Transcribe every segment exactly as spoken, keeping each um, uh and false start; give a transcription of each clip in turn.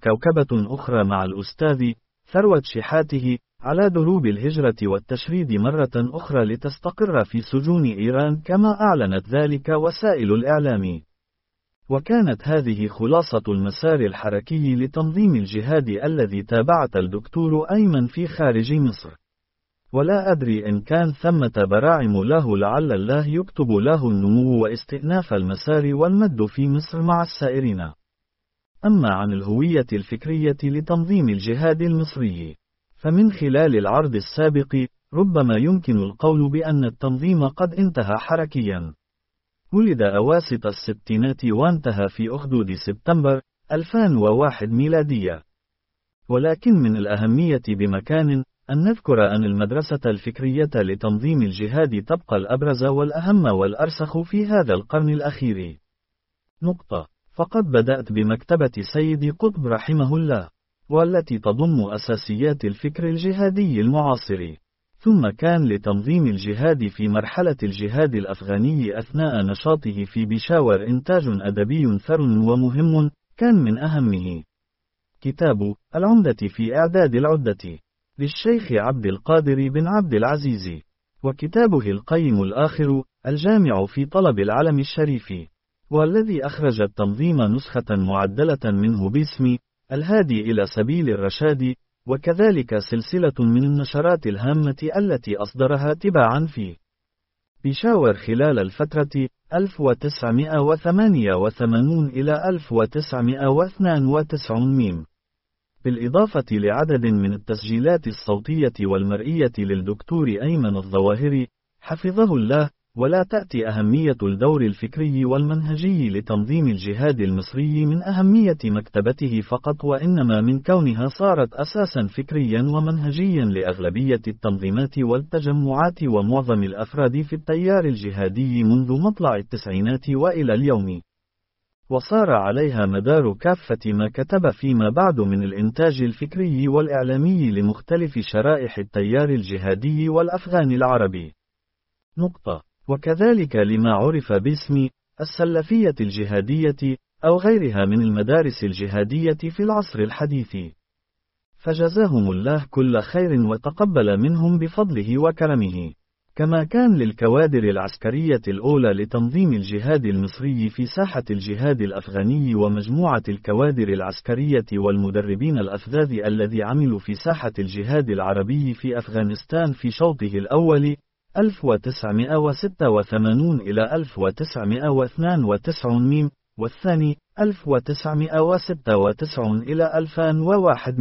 كوكبة أخرى مع الأستاذ ثروت شحاته على دروب الهجرة والتشريد مرة أخرى لتستقر في سجون إيران كما أعلنت ذلك وسائل الإعلام. وكانت هذه خلاصة المسار الحركي لتنظيم الجهاد الذي تابعت الدكتور أيمن في خارج مصر. ولا أدري إن كان ثمة براعم له لعل الله يكتب له النمو واستئناف المسار والمد في مصر مع السائرين. أما عن الهوية الفكرية لتنظيم الجهاد المصري، فمن خلال العرض السابق ربما يمكن القول بأن التنظيم قد انتهى حركيا. ولد أواسط الستينات وانتهى في أخدود سبتمبر ألفين وواحد ميلادية. ولكن من الأهمية بمكان أن نذكر أن المدرسة الفكرية لتنظيم الجهاد تبقى الأبرز والأهم والأرسخ في هذا القرن الأخير. نقطة. فقد بدأت بمكتبة سيد قطب رحمه الله، والتي تضم أساسيات الفكر الجهادي المعاصر. ثم كان لتنظيم الجهاد في مرحلة الجهاد الأفغاني أثناء نشاطه في بيشاور إنتاج أدبي ثر ومهم، كان من أهمه كتاب العمدة في إعداد العدة للشيخ عبد القادر بن عبد العزيز، وكتابه القيم الآخر الجامع في طلب العلم الشريف، والذي أخرج التنظيم نسخة معدلة منه باسم الهادي إلى سبيل الرشاد، وكذلك سلسلة من النشرات الهامة التي أصدرها تباعا في بيشاور خلال الفترة ألف وتسعمائة وثمانية وثمانين إلى ألف وتسعمائة واثنين وتسعين، بالإضافة لعدد من التسجيلات الصوتية والمرئية للدكتور أيمن الظواهري حفظه الله. ولا تأتي أهمية الدور الفكري والمنهجي لتنظيم الجهاد المصري من أهمية مكتبته فقط، وإنما من كونها صارت أساسا فكريا ومنهجيا لأغلبية التنظيمات والتجمعات ومعظم الأفراد في التيار الجهادي منذ مطلع التسعينات وإلى اليوم. وصار عليها مدار كافة ما كتب فيما بعد من الإنتاج الفكري والإعلامي لمختلف شرائح التيار الجهادي والأفغان العربي. نقطة. وكذلك لما عرف باسم السلفية الجهادية أو غيرها من المدارس الجهادية في العصر الحديث. فجزاهم الله كل خير وتقبل منهم بفضله وكرمه. كما كان للكوادر العسكرية الأولى لتنظيم الجهاد المصري في ساحة الجهاد الأفغاني ومجموعة الكوادر العسكرية والمدربين الأفذاذ الذي عملوا في ساحة الجهاد العربي في أفغانستان في شوطه الأول ألف وتسعمائة وستة وثمانين إلى ألف وتسعمائة واثنين وتسعين، والثاني ألف وتسعمائة وستة وتسعين إلى ألفين وواحد.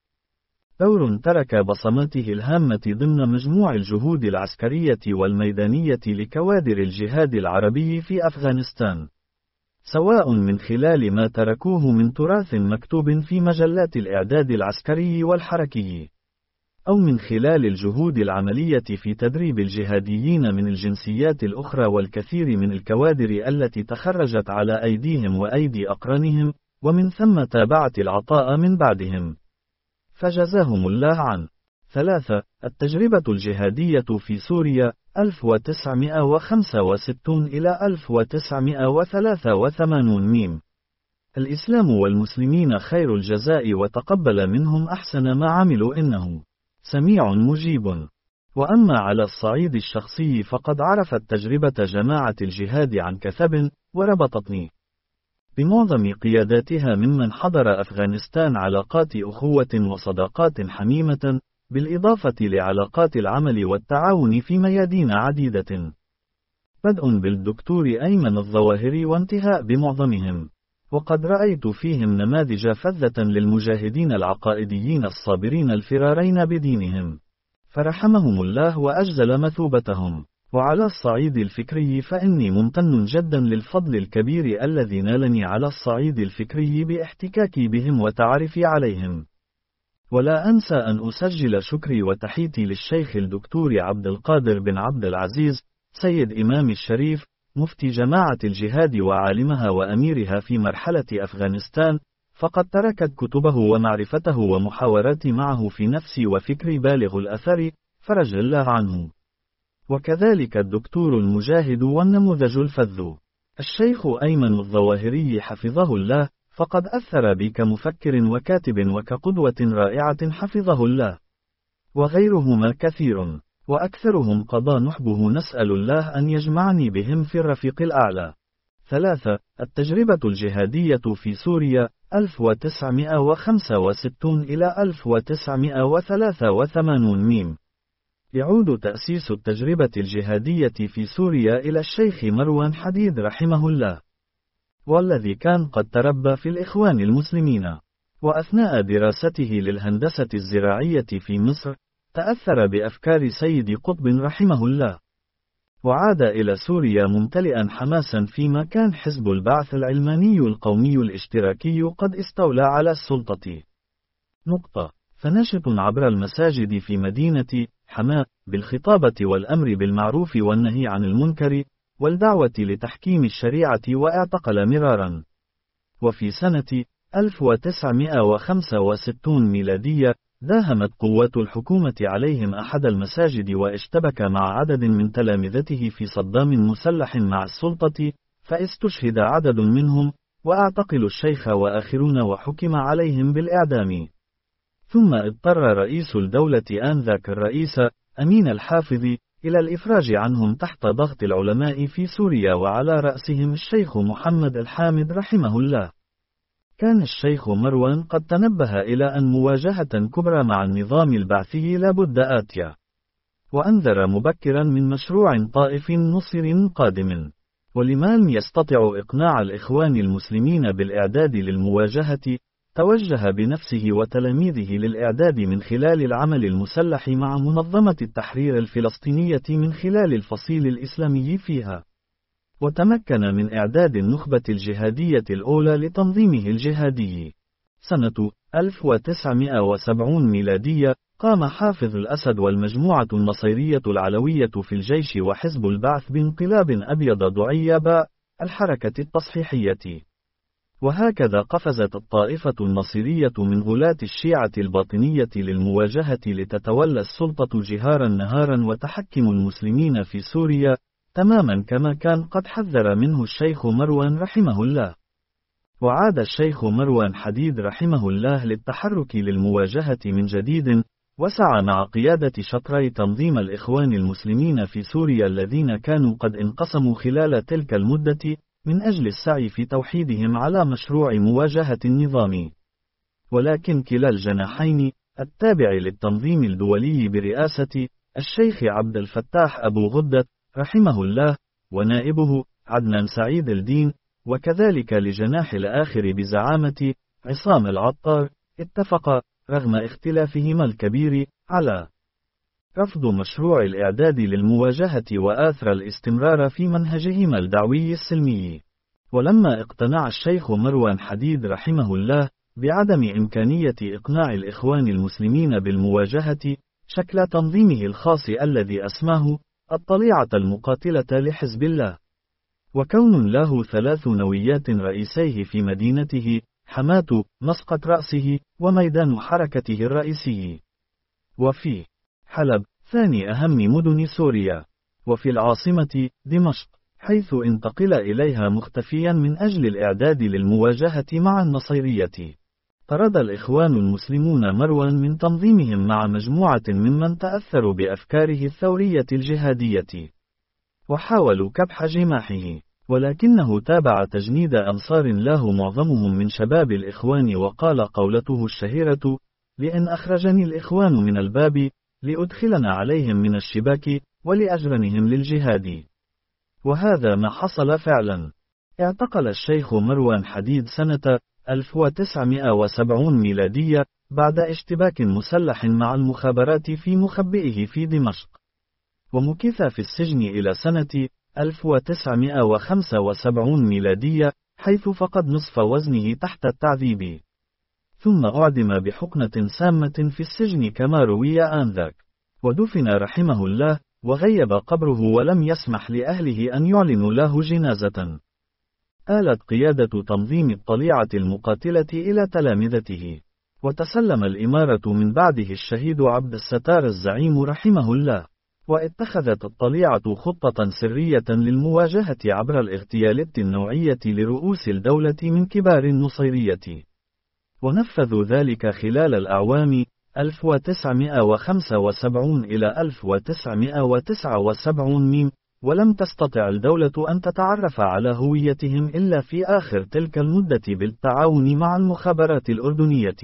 دور ترك بصماته الهامة ضمن مجموع الجهود العسكرية والميدانية لكوادر الجهاد العربي في أفغانستان، سواء من خلال ما تركوه من تراث مكتوب في مجلات الإعداد العسكري والحركي، أو من خلال الجهود العملية في تدريب الجهاديين من الجنسيات الأخرى والكثير من الكوادر التي تخرجت على أيديهم وأيدي أقرانهم، ومن ثم تابعت العطاء من بعدهم. فجزاهم الله عن. ثلاثة. التجربة الجهادية في سوريا ألف وتسعمائة وخمسة وستين إلى ألف وتسعمائة وثلاثة وثمانين ميم. الإسلام والمسلمين خير الجزاء وتقبل منهم أحسن ما عملوا إنه سميع مجيب. وأما على الصعيد الشخصي فقد عرفت تجربة جماعة الجهاد عن كثب وربطتني بمعظم قياداتها ممن حضر أفغانستان علاقات أخوة وصداقات حميمة، بالإضافة لعلاقات العمل والتعاون في ميادين عديدة، بدء بالدكتور أيمن الظواهري وانتهاء بمعظمهم. وقد رأيت فيهم نماذج فذة للمجاهدين العقائديين الصابرين الفرارين بدينهم، فرحمهم الله وأجزل مثوبتهم. وعلى الصعيد الفكري فإني ممتن جدا للفضل الكبير الذي نالني على الصعيد الفكري باحتكاكي بهم وتعرفي عليهم. ولا أنسى أن أسجل شكري وتحيتي للشيخ الدكتور عبد القادر بن عبد العزيز سيد إمام الشريف مفتي جماعة الجهاد وعالمها وأميرها في مرحلة أفغانستان، فقد تركت كتبه ومعرفته ومحاوراتي معه في نفسي وفكري بالغ الأثر، فرج الله عنه. وكذلك الدكتور المجاهد والنموذج الفذ الشيخ أيمن الظواهري حفظه الله، فقد أثر بي كمفكر وكاتب وكقدوة رائعة حفظه الله. وغيرهما كثير، وأكثرهم قضى نحبه، نسأل الله أن يجمعني بهم في الرفيق الأعلى. ثلاثة. التجربة الجهادية في سوريا ألف وتسعمائة وخمسة وستين إلى ألف وتسعمائة وثلاثة وثمانين ميم. يعود تأسيس التجربة الجهادية في سوريا إلى الشيخ مروان حديد رحمه الله، والذي كان قد تربى في الإخوان المسلمين، وأثناء دراسته للهندسة الزراعية في مصر تأثر بأفكار سيد قطب رحمه الله، وعاد إلى سوريا ممتلئا حماسا فيما كان حزب البعث العلماني القومي الاشتراكي قد استولى على السلطة. نقطة. فناشط عبر المساجد في مدينة حماة بالخطابة والأمر بالمعروف والنهي عن المنكر والدعوة لتحكيم الشريعة، واعتقل مرارا. وفي سنة ألف وتسعمائة وخمسة وستين ميلادية داهمت قوات الحكومة عليهم أحد المساجد، واشتبك مع عدد من تلامذته في صدام مسلح مع السلطة، فاستشهد عدد منهم، واعتقلوا الشيخ وآخرون، وحكم عليهم بالإعدام. ثم اضطر رئيس الدولة آنذاك الرئيس أمين الحافظ إلى الإفراج عنهم تحت ضغط العلماء في سوريا، وعلى رأسهم الشيخ محمد الحامد رحمه الله. كان الشيخ مروان قد تنبه إلى أن مواجهة كبرى مع النظام البعثي لابد آتية، وأنذر مبكرا من مشروع طائف نصر قادم. ولما لم يستطع إقناع الإخوان المسلمين بالإعداد للمواجهة، توجه بنفسه وتلاميذه للإعداد من خلال العمل المسلح مع منظمة التحرير الفلسطينية من خلال الفصيل الإسلامي فيها، وتمكن من إعداد النخبة الجهادية الأولى لتنظيمه الجهادي. سنة ألف وتسعمائة وسبعين ميلادية قام حافظ الأسد والمجموعة النصيرية العلوية في الجيش وحزب البعث بانقلاب أبيض دعيباء الحركة التصحيحية، وهكذا قفزت الطائفة النصيرية من غلاة الشيعة الباطنية للمواجهة لتتولى السلطة جهارا نهارا وتحكم المسلمين في سوريا، تماما كما كان قد حذر منه الشيخ مروان رحمه الله. وعاد الشيخ مروان حديد رحمه الله للتحرك للمواجهة من جديد، وسعى مع قيادة شطري تنظيم الإخوان المسلمين في سوريا الذين كانوا قد انقسموا خلال تلك المدة، من أجل السعي في توحيدهم على مشروع مواجهة النظام. ولكن كلا الجناحين التابع للتنظيم الدولي برئاسة الشيخ عبد الفتاح أبو غدة رحمه الله ونائبه عدنان سعيد الدين، وكذلك لجناح الآخر بزعامة عصام العطار، اتفق رغم اختلافهما الكبير على رفض مشروع الإعداد للمواجهة، وآثر الاستمرار في منهجهما الدعوي السلمي. ولما اقتنع الشيخ مروان حديد رحمه الله بعدم إمكانية إقناع الإخوان المسلمين بالمواجهة، شكل تنظيمه الخاص الذي أسماه الطليعة المقاتلة لحزب الله، وكون له ثلاث نويات رئيسيه في مدينته حماة مسقط رأسه وميدان حركته الرئيسي، وفي حلب ثاني أهم مدن سوريا، وفي العاصمة دمشق، حيث انتقل إليها مختفيا من أجل الإعداد للمواجهة مع النصيرية. طرد الإخوان المسلمون مروان من تنظيمهم مع مجموعة ممن تأثروا بأفكاره الثورية الجهادية، وحاولوا كبح جماحه، ولكنه تابع تجنيد أنصار له معظمهم من شباب الإخوان، وقال قولته الشهيرة: لئن أخرجني الإخوان من الباب لأدخلنا عليهم من الشباك ولأجرنهم للجهاد. وهذا ما حصل فعلا. اعتقل الشيخ مروان حديد سنة ألف وتسعمائة وسبعين ميلادية بعد اشتباك مسلح مع المخابرات في مخبئه في دمشق، ومكث في السجن إلى سنة ألف وتسعمائة وخمسة وسبعين ميلادية، حيث فقد نصف وزنه تحت التعذيب، ثم أعدم بحقنة سامة في السجن كما روي آنذاك، ودفن رحمه الله، وغيب قبره ولم يسمح لأهله أن يعلنوا له جنازة. آلت قيادة تنظيم الطليعة المقاتلة إلى تلامذته، وتسلم الإمارة من بعده الشهيد عبد الستار الزعيم رحمه الله. واتخذت الطليعة خطة سرية للمواجهة عبر الاغتيالات النوعية لرؤوس الدولة من كبار النصيرية. ونفذوا ذلك خلال الأعوام ألف وتسعمائة وخمسة وسبعين إلى ألف وتسعمائة وتسعة وسبعين ميم، ولم تستطع الدولة أن تتعرف على هويتهم إلا في آخر تلك المدة بالتعاون مع المخابرات الأردنية.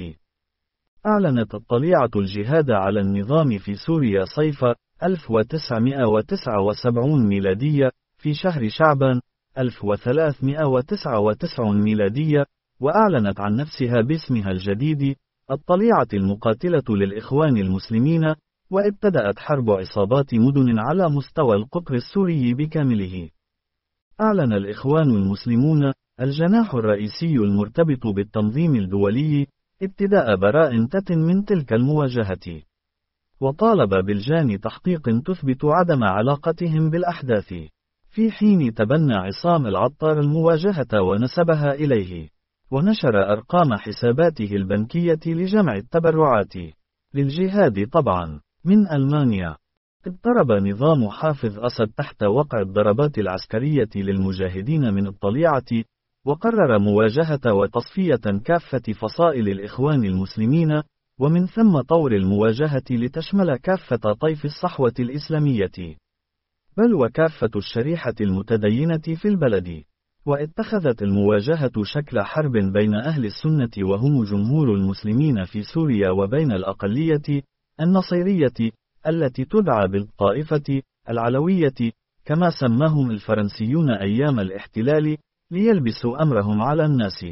أعلنت الطليعة الجهاد على النظام في سوريا صيف ألف وتسعمائة وتسعة وسبعين ميلادية في شهر شعبان ألف وثلاثمائة وتسعة وتسعين ميلادية، وأعلنت عن نفسها باسمها الجديد الطليعة المقاتلة للإخوان المسلمين، وابتدأت حرب عصابات مدن على مستوى القطر السوري بكامله. أعلن الإخوان المسلمون الجناح الرئيسي المرتبط بالتنظيم الدولي ابتداء براءة من تلك المواجهة، وطالب بالجان تحقيق تثبت عدم علاقتهم بالأحداث، في حين تبنى عصام العطار المواجهة ونسبها إليه، ونشر أرقام حساباته البنكية لجمع التبرعات للجهاد طبعا من ألمانيا. اضطرب نظام حافظ أسد تحت وقع الضربات العسكرية للمجاهدين من الطليعة، وقرر مواجهة وتصفية كافة فصائل الإخوان المسلمين، ومن ثم طور المواجهة لتشمل كافة طيف الصحوة الإسلامية، بل وكافة الشريحة المتدينة في البلد. واتخذت المواجهة شكل حرب بين أهل السنة وهم جمهور المسلمين في سوريا وبين الأقلية النصيرية التي تدعى بالطائفة العلوية كما سماهم الفرنسيون أيام الاحتلال، ليلبسوا أمرهم على الناس.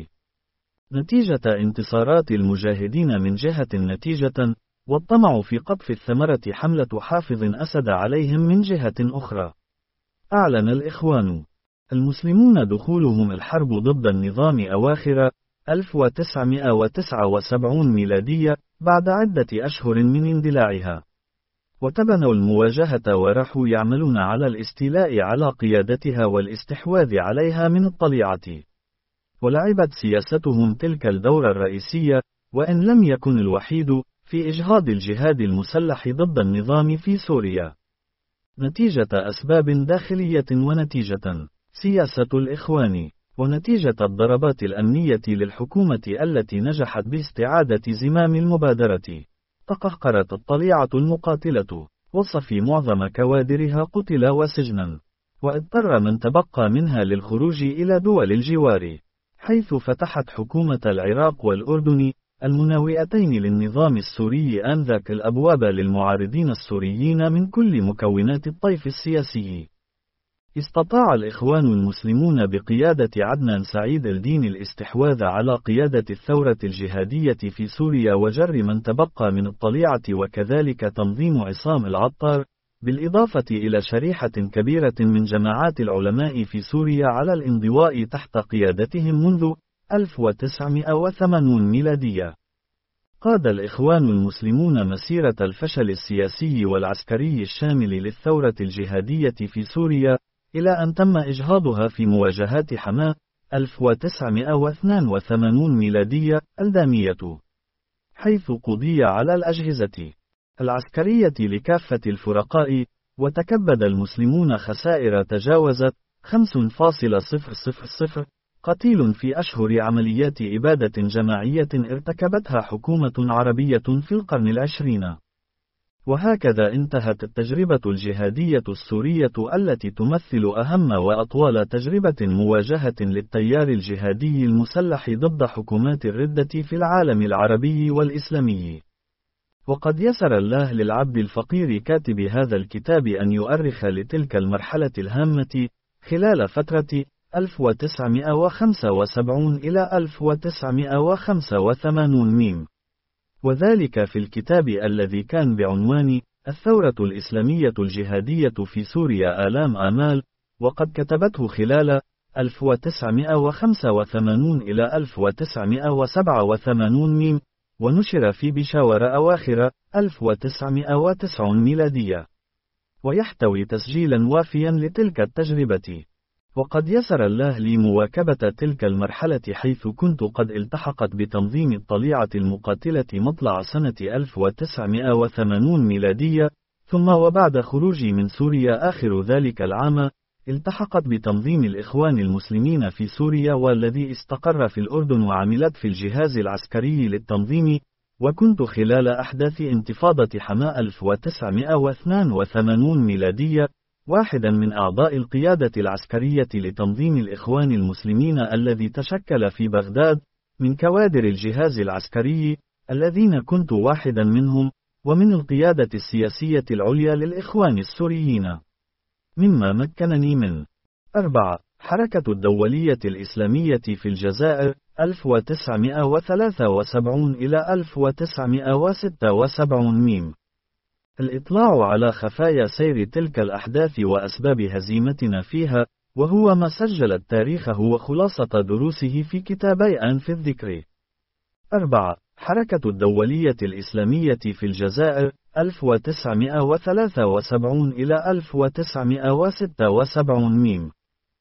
نتيجة انتصارات المجاهدين من جهة نتيجة، والطمع في قطف الثمرة حملة حافظ أسد عليهم من جهة أخرى. أعلن الإخوان المسلمون دخولهم الحرب ضد النظام أواخر ألف وتسعمائة وتسعة وسبعين ميلادية بعد عدة أشهر من اندلاعها، وتبنوا المواجهة ورحوا يعملون على الاستيلاء على قيادتها والاستحواذ عليها من الطليعة. ولعبت سياستهم تلك الدور الرئيسي، وإن لم يكن الوحيد، في إجهاض الجهاد المسلح ضد النظام في سوريا، نتيجة أسباب داخلية ونتيجة سياسة الإخوان، ونتيجة الضربات الأمنية للحكومة التي نجحت باستعادة زمام المبادرة. تقهقرت الطليعة المقاتلة، وصفي معظم كوادرها قتل وسجنا، واضطر من تبقى منها للخروج إلى دول الجوار، حيث فتحت حكومة العراق والأردن المناوئتين للنظام السوري آنذاك الأبواب للمعارضين السوريين من كل مكونات الطيف السياسي. استطاع الإخوان المسلمون بقيادة عدنان سعيد الدين الاستحواذ على قيادة الثورة الجهادية في سوريا وجر من تبقى من الطليعة، وكذلك تنظيم عصام العطار، بالإضافة إلى شريحة كبيرة من جماعات العلماء في سوريا على الانضواء تحت قيادتهم منذ ألف وتسعمائة وثمانين ميلادية. قاد الإخوان المسلمون مسيرة الفشل السياسي والعسكري الشامل للثورة الجهادية في سوريا، إلى أن تم إجهاضها في مواجهات حماة ألف وتسعمائة واثنين وثمانين ميلادية الدامية، حيث قضي على الأجهزة العسكرية لكافة الفرقاء، وتكبد المسلمون خسائر تجاوزت خمسة فاصلة صفر صفر صفر قتيل في أشهر عمليات إبادة جماعية ارتكبتها حكومة عربية في القرن العشرين. وهكذا انتهت التجربة الجهادية السورية التي تمثل أهم وأطول تجربة مواجهة للتيار الجهادي المسلح ضد حكومات الردة في العالم العربي والإسلامي. وقد يسر الله للعبد الفقير كاتب هذا الكتاب أن يؤرخ لتلك المرحلة الهامة خلال فترة ألف وتسعمائة وخمسة وسبعين إلى ألف وتسعمائة وخمسة وثمانين ميم، وذلك في الكتاب الذي كان بعنوان الثورة الإسلامية الجهادية في سوريا آلام آمال، وقد كتبته خلال ألف وتسعمائة وخمسة وثمانين إلى ألف وتسعمائة وسبعة وثمانين ميم، ونشر في بشاور أواخر ألف وتسعمائة وتسعين ميلادية، ويحتوي تسجيلا وافيا لتلك التجربة. وقد يسر الله لي مواكبة تلك المرحلة، حيث كنت قد التحقت بتنظيم الطليعة المقاتلة مطلع سنة ألف وتسعمائة وثمانين ميلادية، ثم وبعد خروجي من سوريا آخر ذلك العام، التحقت بتنظيم الإخوان المسلمين في سوريا والذي استقر في الأردن وعملت في الجهاز العسكري للتنظيم، وكنت خلال أحداث انتفاضة حماة ألف وتسعمائة واثنين وثمانين ميلادية واحدا من أعضاء القيادة العسكرية لتنظيم الإخوان المسلمين الذي تشكل في بغداد من كوادر الجهاز العسكري الذين كنت واحدا منهم، ومن القيادة السياسية العليا للإخوان السوريين، مما مكنني من أربعة حركة الدولية الإسلامية في الجزائر ألف وتسعمائة وثلاثة وسبعين إلى ألف وتسعمائة وستة وسبعين ميم الإطلاع على خفايا سير تلك الأحداث وأسباب هزيمتنا فيها، وهو ما سجل تاريخه وخلاصة دروسه في كتابي أنف الذكر. أربعة حركة الدولية الإسلامية في الجزائر ألف وتسعمائة وثلاثة وسبعين إلى ألف وتسعمائة وستة وسبعين ميم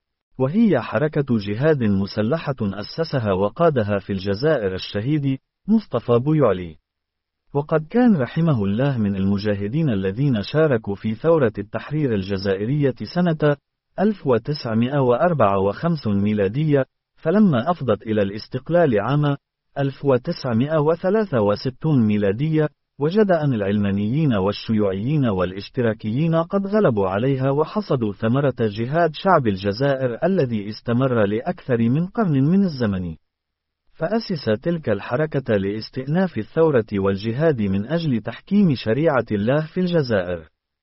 وهي حركة جهاد مسلحة أسسها وقادها في الجزائر الشهيد مصطفى بويعلي، وقد كان رحمه الله من المجاهدين الذين شاركوا في ثورة التحرير الجزائرية سنة ألف وتسعمائة وأربعة وخمسين ميلادية، فلما أفضت إلى الاستقلال عام ألف وتسعمائة وثلاثة وستين ميلادية، وجد أن العلمانيين والشيوعيين والاشتراكيين قد غلبوا عليها وحصدوا ثمرة جهاد شعب الجزائر الذي استمر لأكثر من قرن من الزمن. فأسس تلك الحركة لاستئناف الثورة والجهاد من أجل تحكيم شريعة الله في الجزائر.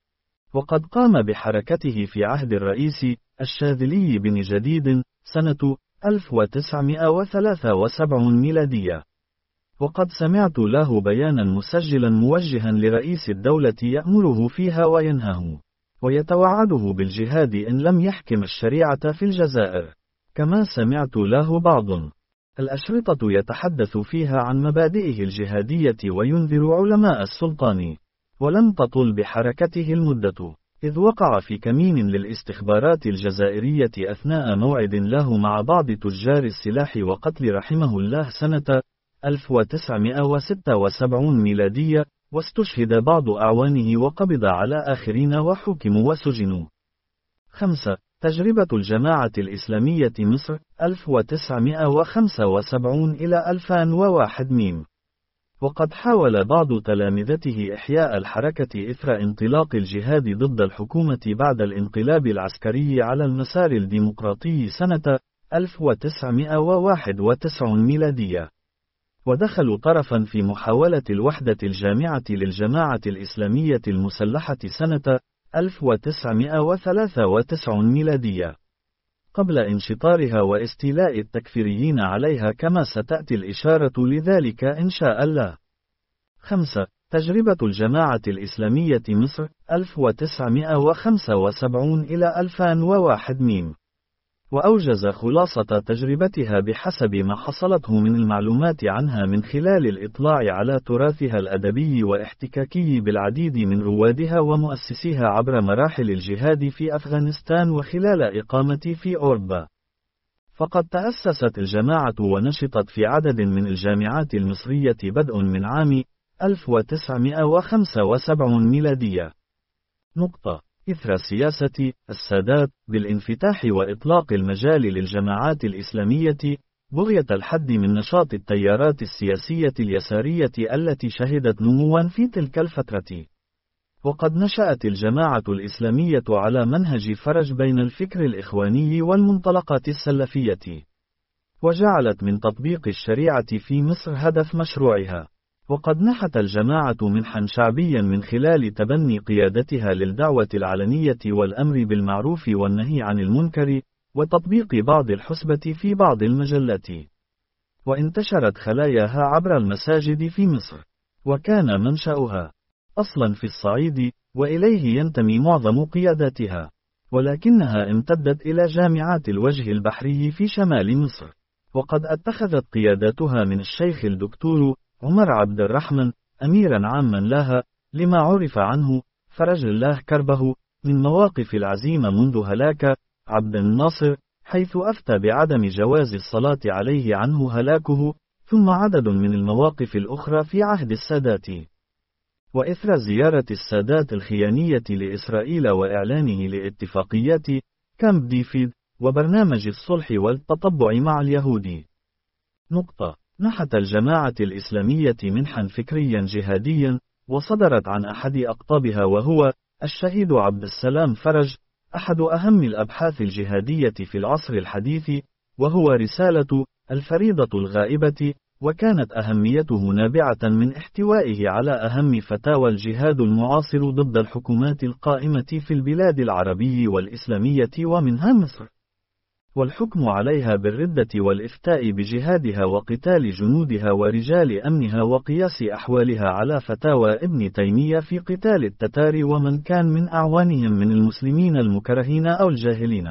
وقد قام بحركته في عهد الرئيس الشاذلي بن جديد سنة ألف وتسعمائة وثلاثة وسبعين ميلادية. وقد سمعت له بيانا مسجلا موجها لرئيس الدولة يأمره فيها وينهاه، ويتوعده بالجهاد إن لم يحكم الشريعة في الجزائر. كما سمعت له بعض الأشرطة يتحدث فيها عن مبادئه الجهادية وينذر علماء السلطان. ولم تطل بحركته المدة، إذ وقع في كمين للاستخبارات الجزائرية أثناء موعد له مع بعض تجار السلاح وقتل رحمه الله سنة ألف وتسعمائة وستة وسبعين ميلادية، واستشهد بعض أعوانه وقبض على آخرين وحكموا وسجنوا. خمسة تجربة الجماعة الإسلامية مصر ألف وتسعمائة وخمسة وسبعين إلى ألفين وواحد ميم وقد حاول بعض تلامذته إحياء الحركة إثر انطلاق الجهاد ضد الحكومة بعد الانقلاب العسكري على المسار الديمقراطي سنة ألف وتسعمائة وواحد وتسعين ميلادية، ودخلوا طرفا في محاولة الوحدة الجامعة للجماعة الإسلامية المسلحة سنة ألف وتسعمائة وثلاثة وتسعين ميلادية، قبل انشطارها واستيلاء التكفيريين عليها، كما ستأتي الإشارة لذلك إن شاء الله. خمسة تجربة الجماعة الإسلامية مصر ألف وتسعمائة وخمسة وسبعين إلى ألفين وواحد ميم وأوجز خلاصة تجربتها بحسب ما حصلته من المعلومات عنها من خلال الإطلاع على تراثها الأدبي واحتكاكي بالعديد من روادها ومؤسسيها عبر مراحل الجهاد في أفغانستان وخلال إقامتي في أوروبا. فقد تأسست الجماعة ونشطت في عدد من الجامعات المصرية بدء من عام ألف وتسعمائة وخمسة وسبعين ميلادية. نقطة. إثر سياسة السادات بالانفتاح وإطلاق المجال للجماعات الإسلامية بغية الحد من نشاط التيارات السياسية اليسارية التي شهدت نموا في تلك الفترة. وقد نشأت الجماعة الإسلامية على منهج فرج بين الفكر الإخواني والمنطلقات السلفية، وجعلت من تطبيق الشريعة في مصر هدف مشروعها. وقد نحت الجماعة منحا شعبيا من خلال تبني قيادتها للدعوة العلنية والأمر بالمعروف والنهي عن المنكر، وتطبيق بعض الحسبة في بعض المجلات. وانتشرت خلاياها عبر المساجد في مصر، وكان منشأها أصلا في الصعيد، وإليه ينتمي معظم قياداتها، ولكنها امتدت إلى جامعات الوجه البحري في شمال مصر. وقد اتخذت قياداتها من الشيخ الدكتور عمر عبد الرحمن أميرا عاما لها، لما عرف عنه فرج الله كربه، من مواقف العزيمة منذ هلاك عبد الناصر، حيث أفتى بعدم جواز الصلاة عليه عنه هلاكه، ثم عدد من المواقف الأخرى في عهد السادات. وإثر زيارة السادات الخيانية لإسرائيل وإعلانه لاتفاقيات كامب ديفيد وبرنامج الصلح والتطبع مع اليهود. نقطة. نحت الجماعة الإسلامية منحا فكريا جهاديا، وصدرت عن أحد أقطابها وهو الشهيد عبد السلام فرج، أحد أهم الأبحاث الجهادية في العصر الحديث، وهو رسالة الفريضة الغائبة، وكانت أهميته نابعة من احتوائه على أهم فتاوى الجهاد المعاصر ضد الحكومات القائمة في البلاد العربية والإسلامية ومنها مصر، والحكم عليها بالردة والإفتاء بجهادها وقتال جنودها ورجال أمنها وقياس أحوالها على فتاوى ابن تيمية في قتال التتار ومن كان من أعوانهم من المسلمين المكرهين أو الجاهلين.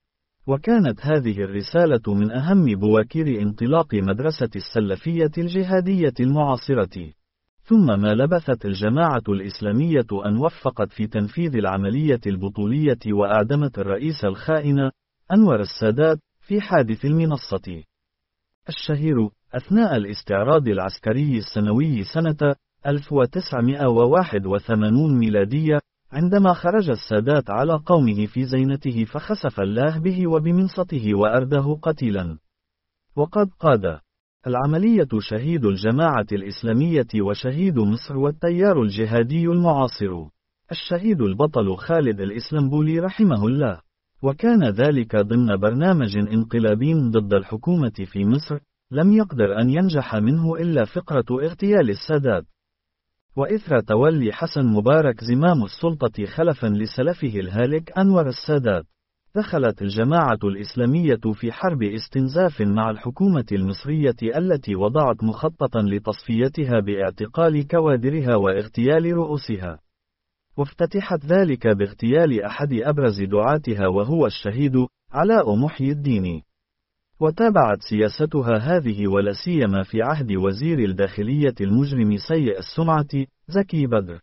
وكانت هذه الرسالة من أهم بواكير انطلاق مدرسة السلفية الجهادية المعاصرة. ثم ما لبثت الجماعة الإسلامية أن وفقت في تنفيذ العملية البطولية وأعدمت الرئيس الخائن أنور السادات في حادث المنصة الشهير أثناء الاستعراض العسكري السنوي سنة ألف وتسعمائة وواحد وثمانين ميلادية، عندما خرج السادات على قومه في زينته فخسف الله به وبمنصته وأرده قتيلا. وقد قاد العملية شهيد الجماعة الإسلامية وشهيد مصر والتيار الجهادي المعاصر الشهيد البطل خالد الإسلامبولي رحمه الله، وكان ذلك ضمن برنامج انقلابي ضد الحكومة في مصر لم يقدر أن ينجح منه إلا فقرة اغتيال السادات. وإثر تولي حسن مبارك زمام السلطة خلفا لسلفه الهالك أنور السادات، دخلت الجماعة الإسلامية في حرب استنزاف مع الحكومة المصرية التي وضعت مخططا لتصفيتها باعتقال كوادرها واغتيال رؤوسها، وافتتحت ذلك باغتيال أحد أبرز دعاتها وهو الشهيد علاء محي الدين. وتابعت سياستها هذه ولا سيما في عهد وزير الداخلية المجرم سيء السمعة زكي بدر.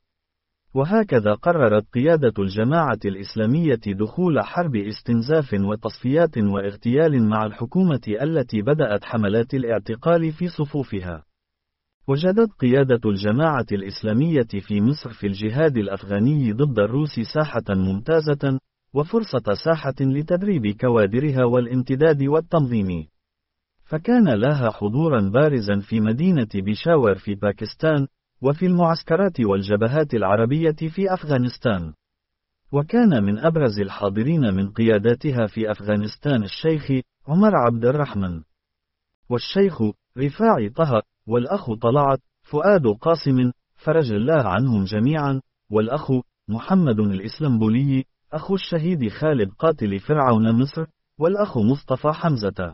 وهكذا قررت قيادة الجماعة الإسلامية دخول حرب استنزاف وتصفيات واغتيال مع الحكومة التي بدأت حملات الاعتقال في صفوفها. وجدت قيادة الجماعة الإسلامية في مصر في الجهاد الأفغاني ضد الروس ساحة ممتازة، وفرصة ساحة لتدريب كوادرها والامتداد والتنظيم. فكان لها حضورا بارزا في مدينة بيشاور في باكستان، وفي المعسكرات والجبهات العربية في أفغانستان. وكان من أبرز الحاضرين من قياداتها في أفغانستان الشيخ عمر عبد الرحمن، والشيخ رفاعي طه، والأخ طلعت فؤاد قاسم فرج الله عنهم جميعا، والأخ محمد الإسلامبولي أخو الشهيد خالد قاتل فرعون مصر، والأخ مصطفى حمزة،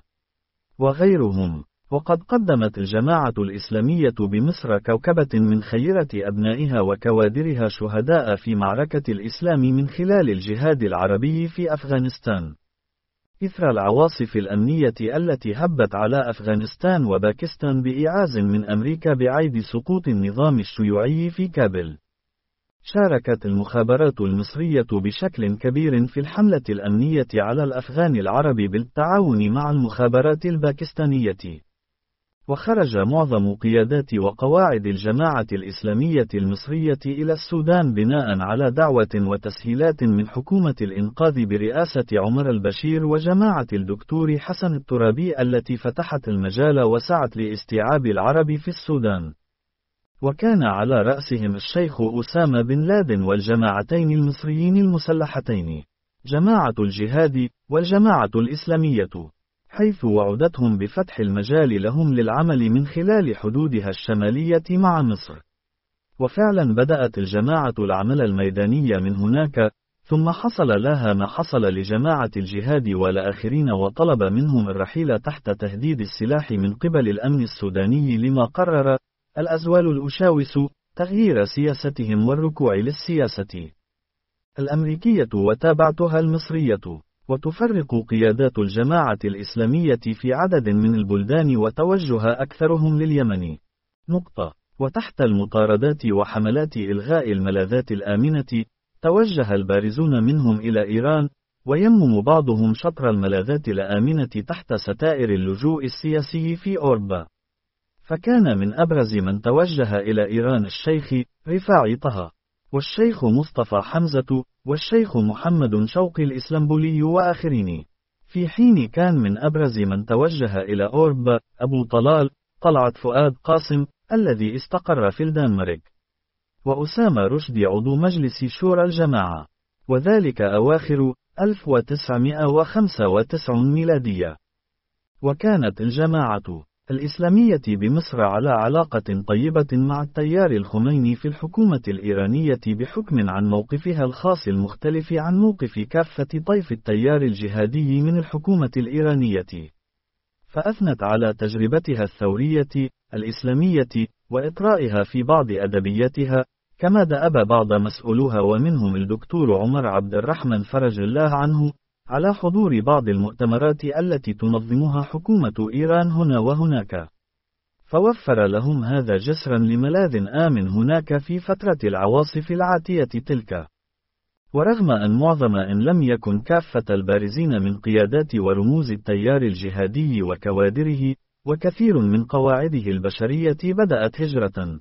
وغيرهم. وقد قدمت الجماعة الإسلامية بمصر كوكبة من خيرة أبنائها وكوادرها شهداء في معركة الإسلام من خلال الجهاد العربي في أفغانستان. إثر العواصف الأمنية التي هبت على أفغانستان وباكستان بإعاز من أمريكا بعيد سقوط النظام الشيوعي في كابل، شاركت المخابرات المصرية بشكل كبير في الحملة الأمنية على الأفغان العرب بالتعاون مع المخابرات الباكستانية. وخرج معظم قيادات وقواعد الجماعة الإسلامية المصرية إلى السودان بناء على دعوة وتسهيلات من حكومة الإنقاذ برئاسة عمر البشير وجماعة الدكتور حسن الترابي التي فتحت المجال وسعت لاستيعاب العرب في السودان. وكان على رأسهم الشيخ أسامة بن لادن والجماعتين المصريين المسلحتين، جماعة الجهاد والجماعة الإسلامية، حيث وعدتهم بفتح المجال لهم للعمل من خلال حدودها الشمالية مع مصر. وفعلا بدأت الجماعة العمل الميداني من هناك، ثم حصل لها ما حصل لجماعة الجهاد والآخرين، وطلب منهم الرحيل تحت تهديد السلاح من قبل الأمن السوداني، لما قرر الأزوال الأشاوس تغيير سياستهم والركوع للسياسة الأمريكية وتابعتها المصرية. وتفرق قيادات الجماعة الإسلامية في عدد من البلدان وتوجه أكثرهم لليمن. نقطة. وتحت المطاردات وحملات إلغاء الملاذات الآمنة، توجه البارزون منهم إلى إيران، ويمم بعضهم شطر الملاذات الآمنة تحت ستائر اللجوء السياسي في أوروبا. فكان من أبرز من توجه إلى إيران الشيخ رفاعي طه، والشيخ مصطفى حمزة، والشيخ محمد شوقي الإسلامبولي وآخرين، في حين كان من أبرز من توجه إلى أورب أبو طلال طلعت فؤاد قاسم الذي استقر في الدنمارك، وأسامة رشدي عضو مجلس شورى الجماعة، وذلك أواخر ألف وتسعمائة وخمسة وتسعين ميلادية. وكانت الجماعة الإسلامية بمصر على علاقة طيبة مع التيار الخميني في الحكومة الإيرانية بحكم عن موقفها الخاص المختلف عن موقف كافة طيف التيار الجهادي من الحكومة الإيرانية، فأثنت على تجربتها الثورية الإسلامية وإطرائها في بعض أدبياتها، كما دأب بعض مسؤولوها ومنهم الدكتور عمر عبد الرحمن فرج الله عنه على حضور بعض المؤتمرات التي تنظمها حكومة إيران هنا وهناك، فوفر لهم هذا جسرا لملاذ آمن هناك في فترة العواصف العاتية تلك. ورغم أن معظم إن لم يكن كافة البارزين من قيادات ورموز التيار الجهادي وكوادره وكثير من قواعده البشرية بدأت هجرة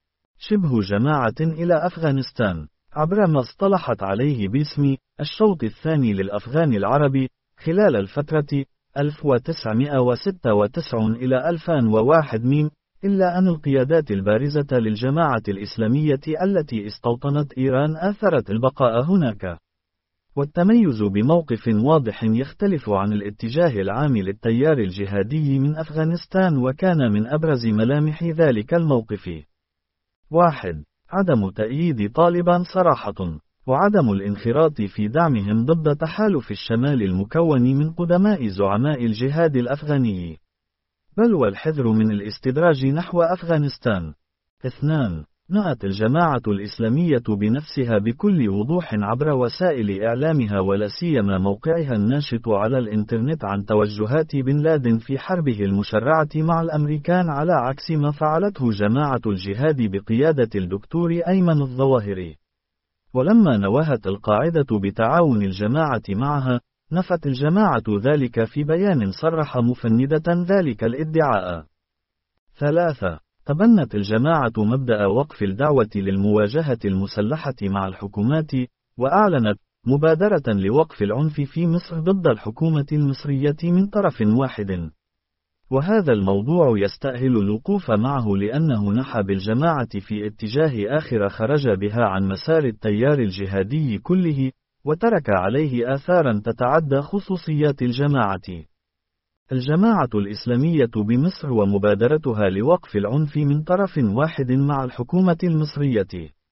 شبه جماعة إلى أفغانستان عبر ما اصطلحت عليه باسم الشوط الثاني للأفغان العربي خلال الفترة ألف وتسعمائة وستة وتسعين إلى ألفين وواحد ميم، إلا أن القيادات البارزة للجماعة الإسلامية التي استوطنت إيران آثرت البقاء هناك، والتميز بموقف واضح يختلف عن الاتجاه العام للتيار الجهادي من أفغانستان، وكان من أبرز ملامح ذلك الموقف: واحد عدم تأييد طالبان صراحة، وعدم الانخراط في دعمهم ضد تحالف الشمال المكون من قدماء زعماء الجهاد الأفغاني، بل والحذر من الاستدراج نحو أفغانستان. اثنان نأت الجماعة الإسلامية بنفسها بكل وضوح عبر وسائل إعلامها ولا سيما موقعها الناشط على الإنترنت عن توجهات بن لادن في حربه المشرعة مع الأمريكان، على عكس ما فعلته جماعة الجهاد بقيادة الدكتور أيمن الظواهري. ولما نوهت القاعدة بتعاون الجماعة معها، نفت الجماعة ذلك في بيان صرح مفندة ذلك الادعاء. ثلاثة تبنت الجماعة مبدأ وقف الدعوة للمواجهة المسلحة مع الحكومات، وأعلنت مبادرة لوقف العنف في مصر ضد الحكومة المصرية من طرف واحد، وهذا الموضوع يستأهل الوقوف معه لأنه نحى بالجماعة في اتجاه آخر خرج بها عن مسار التيار الجهادي كله، وترك عليه آثارا تتعدى خصوصيات الجماعة. الجماعة الإسلامية بمصر ومبادرتها لوقف العنف من طرف واحد مع الحكومة المصرية.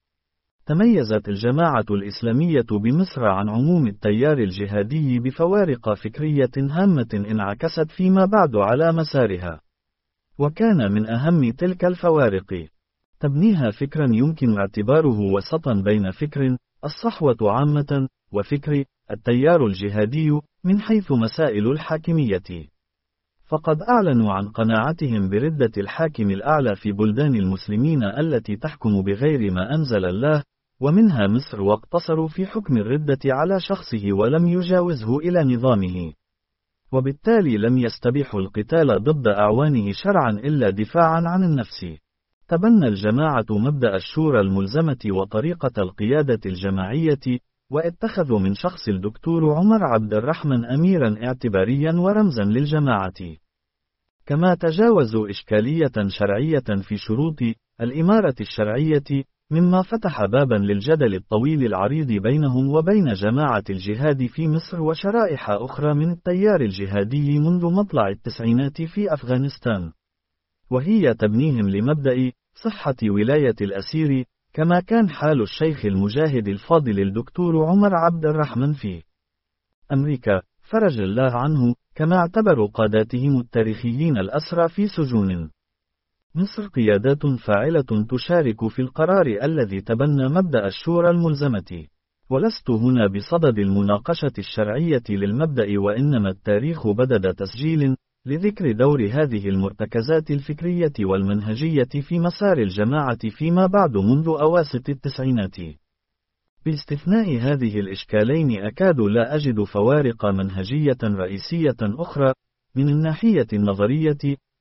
تميزت الجماعة الإسلامية بمصر عن عموم التيار الجهادي بفوارق فكرية هامة انعكست فيما بعد على مسارها، وكان من أهم تلك الفوارق تبنيها فكرا يمكن اعتباره وسطا بين فكر الصحوة عامة وفكر التيار الجهادي من حيث مسائل الحاكمية، فقد أعلنوا عن قناعتهم بردة الحاكم الأعلى في بلدان المسلمين التي تحكم بغير ما أنزل الله، ومنها مصر، واقتصروا في حكم الردة على شخصه ولم يجاوزه إلى نظامه، وبالتالي لم يستبيحوا القتال ضد أعوانه شرعا إلا دفاعا عن النفس. تبنى الجماعة مبدأ الشورى الملزمة وطريقة القيادة الجماعية، واتخذوا من شخص الدكتور عمر عبد الرحمن أميرا اعتباريا ورمزا للجماعة. كما تجاوزوا إشكالية شرعية في شروط الإمارة الشرعية، مما فتح بابا للجدل الطويل العريض بينهم وبين جماعة الجهاد في مصر وشرائح أخرى من التيار الجهادي منذ مطلع التسعينات في أفغانستان، وهي تبنيهم لمبدأ صحة ولاية الأسير، كما كان حال الشيخ المجاهد الفاضل الدكتور عمر عبد الرحمن في أمريكا فرج الله عنه، كما اعتبروا قاداتهم التاريخيين الأسرى في سجون مصر قيادات فاعلة تشارك في القرار الذي تبنى مبدأ الشورى الملزمة. ولست هنا بصدد المناقشة الشرعية للمبدأ، وإنما التاريخ بدد تسجيل لذكر دور هذه المرتكزات الفكرية والمنهجية في مسار الجماعة فيما بعد منذ أواسط التسعينات. باستثناء هذه الإشكالين أكاد لا أجد فوارق منهجية رئيسية أخرى من الناحية النظرية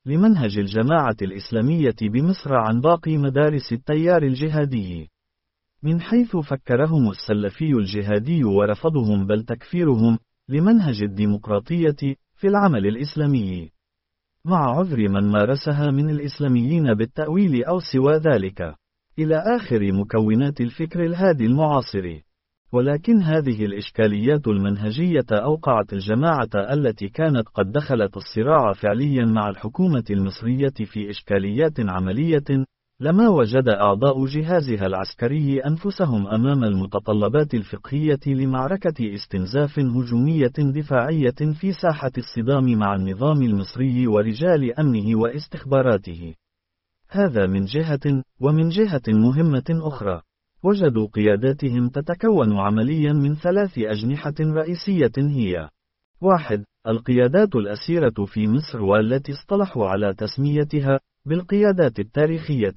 لمنهج الجماعة الإسلامية بمصر عن باقي مدارس التيار الجهادي، من حيث فكرهم السلفي الجهادي ورفضهم بل تكفيرهم لمنهج الديمقراطية في العمل الإسلامي، مع عذر من مارسها من الإسلاميين بالتأويل أو سوى ذلك، إلى آخر مكونات الفكر الهادي المعاصر. ولكن هذه الإشكاليات المنهجية أوقعت الجماعة التي كانت قد دخلت الصراع فعليا مع الحكومة المصرية في إشكاليات عملية، لما وجد أعضاء جهازها العسكري أنفسهم أمام المتطلبات الفقهية لمعركة استنزاف هجومية دفاعية في ساحة الصدام مع النظام المصري ورجال أمنه واستخباراته. هذا من جهة، ومن جهة مهمة أخرى، وجدوا قياداتهم تتكون عمليا من ثلاث أجنحة رئيسية هي: واحد، القيادات الأسيرة في مصر والتي اصطلحوا على تسميتها بالقيادات التاريخية.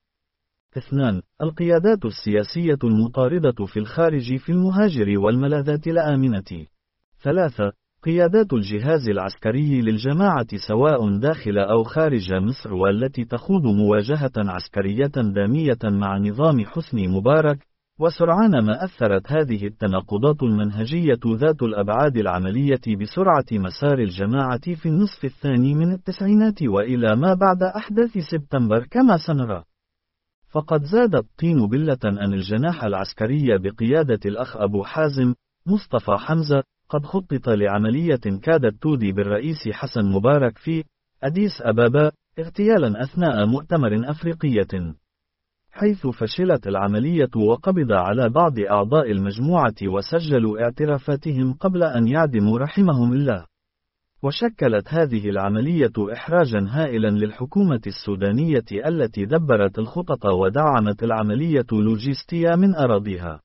اثنان، القيادات السياسية المطاردة في الخارج في المهاجر والملاذات الآمنة. ثلاثة، قيادات الجهاز العسكري للجماعة سواء داخل أو خارج مصر والتي تخوض مواجهة عسكرية دامية مع نظام حسني مبارك. وسرعان ما أثرت هذه التناقضات المنهجية ذات الأبعاد العملية بسرعة مسار الجماعة في النصف الثاني من التسعينات وإلى ما بعد أحداث سبتمبر كما سنرى. فقد زاد الطين بلة أن الجناح العسكري بقيادة الأخ أبو حازم مصطفى حمزة قد خطط لعملية كادت تودي بالرئيس حسن مبارك في أديس أبابا اغتيالا أثناء مؤتمر أفريقية، حيث فشلت العملية وقبض على بعض أعضاء المجموعة وسجلوا اعترافاتهم قبل أن يعدموا رحمهم الله. وشكلت هذه العملية إحراجا هائلا للحكومة السودانية التي دبرت الخطط ودعمت العملية لوجستيا من أراضيها،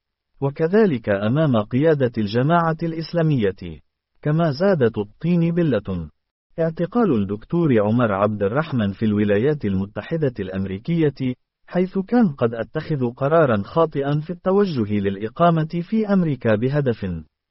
وكذلك أمام قيادة الجماعة الإسلامية. كما زادت الطين بلة اعتقال الدكتور عمر عبد الرحمن في الولايات المتحدة الأمريكية، حيث كان قد اتخذ قرارا خاطئا في التوجه للإقامة في أمريكا بهدف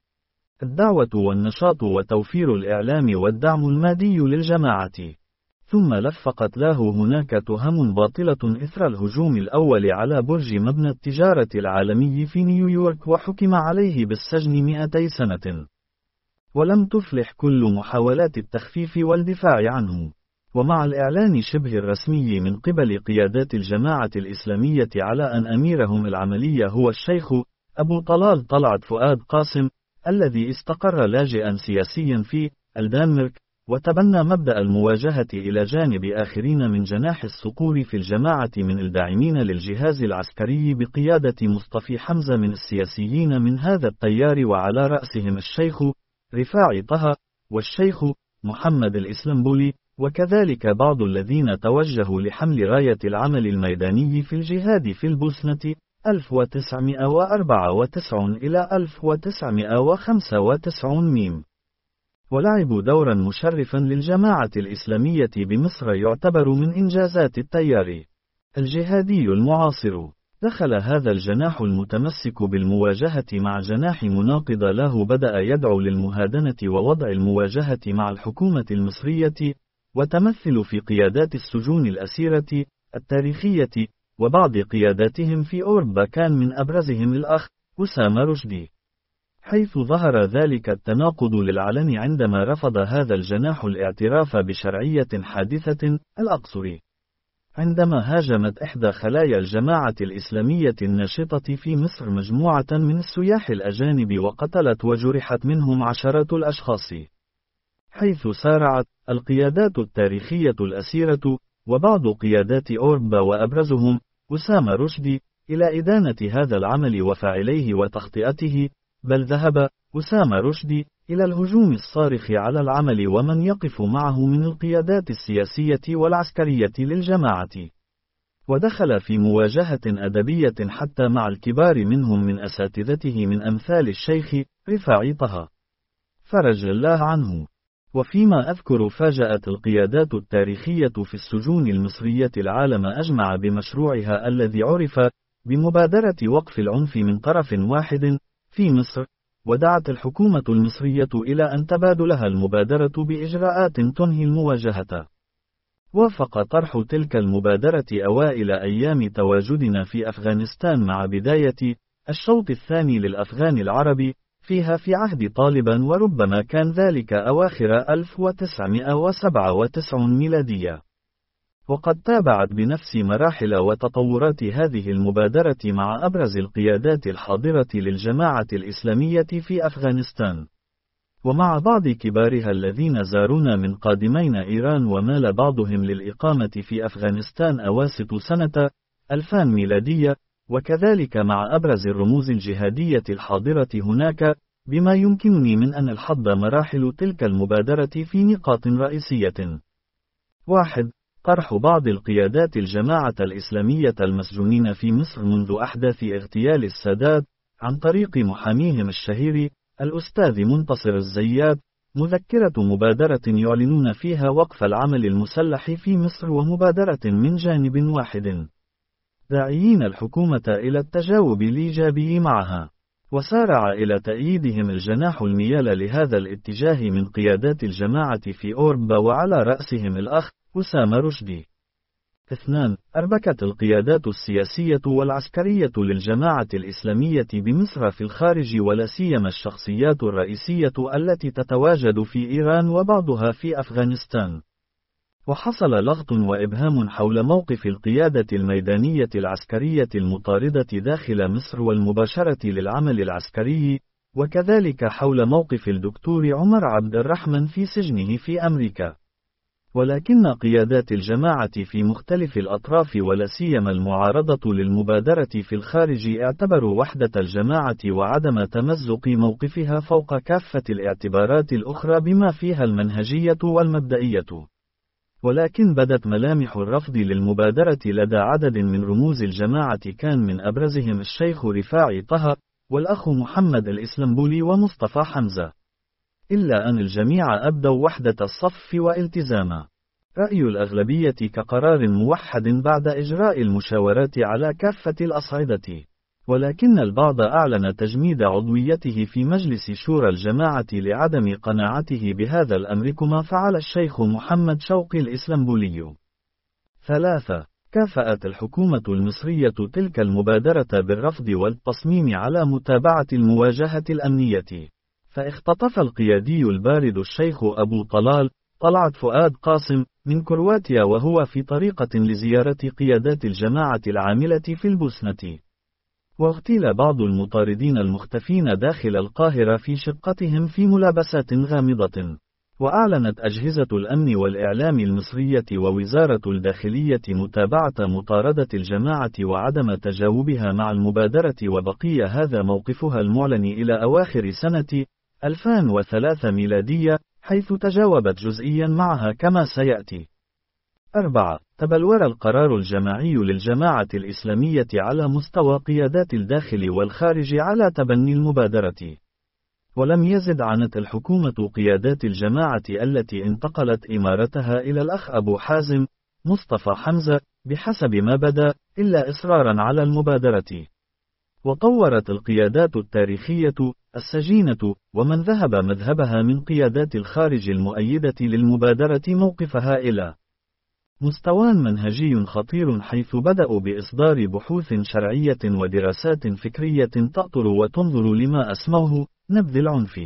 الدعوة والنشاط وتوفير الإعلام والدعم المادي للجماعة. ثم لفقت له هناك تهم باطلة إثر الهجوم الأول على برج مبنى التجارة العالمي في نيويورك وحكم عليه بالسجن مئتي سنة. ولم تفلح كل محاولات التخفيف والدفاع عنه. ومع الإعلان شبه الرسمي من قبل قيادات الجماعة الإسلامية على أن أميرهم العملي هو الشيخ أبو طلال طلعت فؤاد قاسم، الذي استقر لاجئا سياسيا في الدنمارك، وتبنى مبدأ المواجهة إلى جانب آخرين من جناح الصقور في الجماعة من الداعمين للجهاز العسكري بقيادة مصطفى حمزة من السياسيين من هذا التيار، وعلى رأسهم الشيخ رفاعي طه والشيخ محمد الإسلامبولي، وكذلك بعض الذين توجهوا لحمل راية العمل الميداني في الجهاد في البوسنة ألف وتسعمائة وأربعة وتسعين إلى ألف وتسعمائة وخمسة وتسعين ميم. ولعبوا دورا مشرفا للجماعة الإسلامية بمصر يعتبر من إنجازات التيار الجهادي المعاصر. دخل هذا الجناح المتمسك بالمواجهة مع جناح مناقض له بدأ يدعو للمهادنة ووضع المواجهة مع الحكومة المصرية، وتمثل في قيادات السجون الأسيرة التاريخية، وبعض قياداتهم في أوروبا كان من أبرزهم الأخ أسامة رشدي، حيث ظهر ذلك التناقض للعلن عندما رفض هذا الجناح الاعتراف بشرعية حادثة الأقصر، عندما هاجمت إحدى خلايا الجماعة الإسلامية الناشطة في مصر مجموعة من السياح الأجانب وقتلت وجرحت منهم عشرات الأشخاص، حيث سارعت القيادات التاريخية الأسيرة وبعض قيادات أوروبا وأبرزهم أسامة رشدي إلى إدانة هذا العمل وفاعليه وتخطئته، بل ذهب أسامة رشدي إلى الهجوم الصارخ على العمل ومن يقف معه من القيادات السياسية والعسكرية للجماعة، ودخل في مواجهة أدبية حتى مع الكبار منهم من أساتذته من أمثال الشيخ رفاعي طه فرج الله عنه. وفيما أذكر فاجأت القيادات التاريخية في السجون المصرية العالم أجمع بمشروعها الذي عرف بمبادرة وقف العنف من طرف واحد في مصر، ودعت الحكومة المصرية إلى أن تبادلها المبادرة بإجراءات تنهي المواجهة. وافق طرح تلك المبادرة أوائل أيام تواجدنا في أفغانستان مع بداية الشوط الثاني للأفغان العرب فيها في عهد طالبان، وربما كان ذلك أواخر ألف وتسعمائة وسبعة وتسعين ميلادية. وقد تابعت بنفس مراحل وتطورات هذه المبادرة مع أبرز القيادات الحاضرة للجماعة الإسلامية في أفغانستان، ومع بعض كبارها الذين زارونا من قادمين إيران، ومال بعضهم للإقامة في أفغانستان أواسط سنة ألفين ميلادية، وكذلك مع أبرز الرموز الجهادية الحاضرة هناك، بما يمكنني من أن الحظ مراحل تلك المبادرة في نقاط رئيسية. واحد. طرح بعض القيادات الجماعة الإسلامية المسجونين في مصر منذ أحداث اغتيال السادات عن طريق محاميهم الشهير الأستاذ منتصر الزيات، مذكرة مبادرة يعلنون فيها وقف العمل المسلح في مصر، ومبادرة من جانب واحد، داعيين الحكومة إلى التجاوب الإيجابي معها. وسارع إلى تأييدهم الجناح الميال لهذا الاتجاه من قيادات الجماعة في أوروبا، وعلى رأسهم الأخ أسامة رشدي. اثنان. أربكت القيادات السياسية والعسكرية للجماعة الإسلامية بمصر في الخارج، ولا سيما الشخصيات الرئيسية التي تتواجد في إيران وبعضها في أفغانستان. وحصل لغط وإبهام حول موقف القيادة الميدانية العسكرية المطاردة داخل مصر والمباشرة للعمل العسكري، وكذلك حول موقف الدكتور عمر عبد الرحمن في سجنه في أمريكا. ولكن قيادات الجماعة في مختلف الأطراف ولا سيما المعارضة للمبادرة في الخارج اعتبروا وحدة الجماعة وعدم تمزق موقفها فوق كافة الاعتبارات الأخرى بما فيها المنهجية والمبدئية. ولكن بدت ملامح الرفض للمبادرة لدى عدد من رموز الجماعة، كان من أبرزهم الشيخ رفاعي طه، والأخ محمد الإسلامبولي، ومصطفى حمزة. إلا أن الجميع أبدوا وحدة الصف والتزام رأي الأغلبية كقرار موحد بعد إجراء المشاورات على كافة الأصعدة. ولكن البعض أعلن تجميد عضويته في مجلس شورى الجماعة لعدم قناعته بهذا الأمر، كما فعل الشيخ محمد شوقي الإسلامبولي. ثلاثة. كافأت الحكومة المصرية تلك المبادرة بالرفض والتصميم على متابعة المواجهة الأمنية. فاختطف القيادي البارد الشيخ أبو طلال طلعت فؤاد قاسم من كرواتيا وهو في طريقة لزيارة قيادات الجماعة العاملة في البوسنة. واغتيل بعض المطاردين المختفين داخل القاهرة في شقتهم في ملابسات غامضة. وأعلنت أجهزة الأمن والإعلام المصرية ووزارة الداخلية متابعة مطاردة الجماعة وعدم تجاوبها مع المبادرة، وبقي هذا موقفها المعلن إلى أواخر سنة ألفين وثلاثة ميلادية، حيث تجاوبت جزئيا معها كما سيأتي. أربعة. تبلور القرار الجماعي للجماعة الإسلامية على مستوى قيادات الداخل والخارج على تبني المبادرة. ولم يزد عنت الحكومة قيادات الجماعة التي انتقلت إمارتها إلى الأخ أبو حازم مصطفى حمزة بحسب ما بدا إلا إصرارا على المبادرة. وطورت القيادات التاريخية السجينة ومن ذهب مذهبها من قيادات الخارج المؤيدة للمبادرة موقفها إلى مستوى منهجي خطير، حيث بدأوا بإصدار بحوث شرعية ودراسات فكرية تأطر وتنظر لما أسموه نبذ العنف.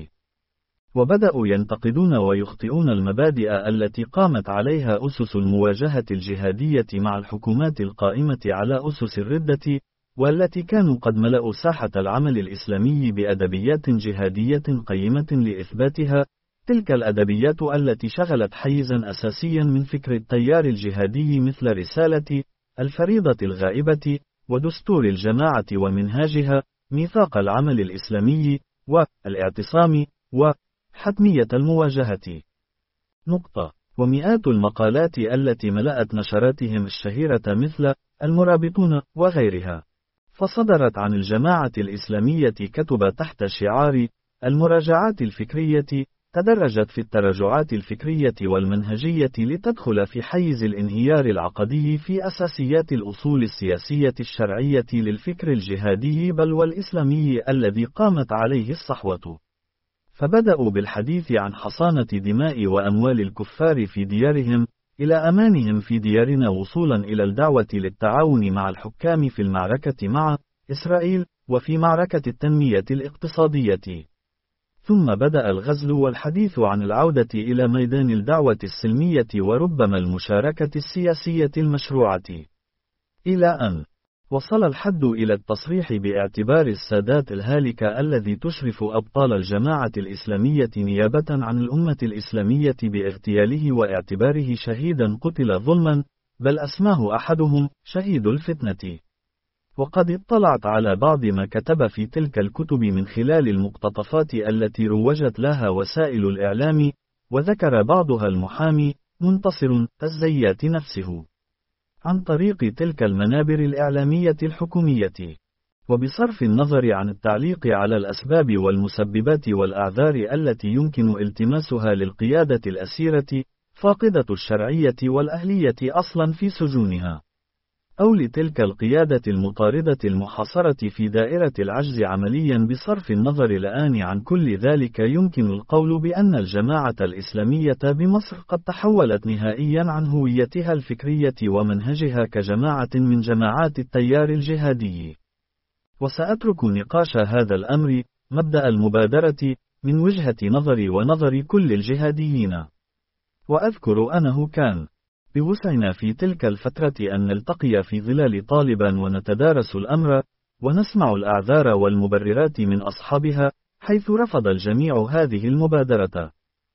وبدأوا ينتقدون ويخطئون المبادئ التي قامت عليها أسس المواجهة الجهادية مع الحكومات القائمة على أسس الردة، والتي كانوا قد ملأوا ساحة العمل الإسلامي بأدبيات جهادية قيمة لإثباتها، تلك الأدبيات التي شغلت حيزا أساسيا من فكر التيار الجهادي، مثل رسالة الفريضة الغائبة ودستور الجماعة ومنهاجها، ميثاق العمل الإسلامي والاعتصام وحتمية المواجهة. نقطة. ومئات المقالات التي ملأت نشراتهم الشهيرة مثل المرابطون وغيرها، فصدرت عن الجماعة الإسلامية كتب تحت شعار المراجعات الفكرية، تدرجت في التراجعات الفكرية والمنهجية لتدخل في حيز الانهيار العقدي في أساسيات الأصول السياسية الشرعية للفكر الجهادي بل والإسلامي الذي قامت عليه الصحوة. فبدأوا بالحديث عن حصانة دماء وأموال الكفار في ديارهم، إلى أمانهم في ديارنا وصولا إلى الدعوة للتعاون مع الحكام في المعركة مع إسرائيل، وفي معركة التنمية الاقتصادية. ثم بدأ الغزل والحديث عن العودة إلى ميدان الدعوة السلمية وربما المشاركة السياسية المشروعة، إلى أن وصل الحد إلى التصريح باعتبار السادات الهالكة الذي تشرف أبطال الجماعة الإسلامية نيابة عن الأمة الإسلامية باغتياله واعتباره شهيدا قتل ظلما، بل أسماه أحدهم شهيد الفتنة. وقد اطلعت على بعض ما كتب في تلك الكتب من خلال المقتطفات التي روجت لها وسائل الإعلام، وذكر بعضها المحامي منتصر الزيات نفسه عن طريق تلك المنابر الإعلامية الحكومية. وبصرف النظر عن التعليق على الأسباب والمسببات والأعذار التي يمكن التماسها للقيادة الأسيرة فاقدة الشرعية والأهلية أصلا في سجونها، أو لتلك القيادة المطاردة المحاصرة في دائرة العجز عمليا، بصرف النظر الآن عن كل ذلك يمكن القول بأن الجماعة الإسلامية بمصر قد تحولت نهائيا عن هويتها الفكرية ومنهجها كجماعة من جماعات التيار الجهادي. وسأترك نقاش هذا الأمر مبدأ المبادرة من وجهة نظري ونظر كل الجهاديين. وأذكر أنه كان بوسعنا في تلك الفترة أن نلتقي في ظلال طالبان ونتدارس الأمر، ونسمع الأعذار والمبررات من أصحابها، حيث رفض الجميع هذه المبادرة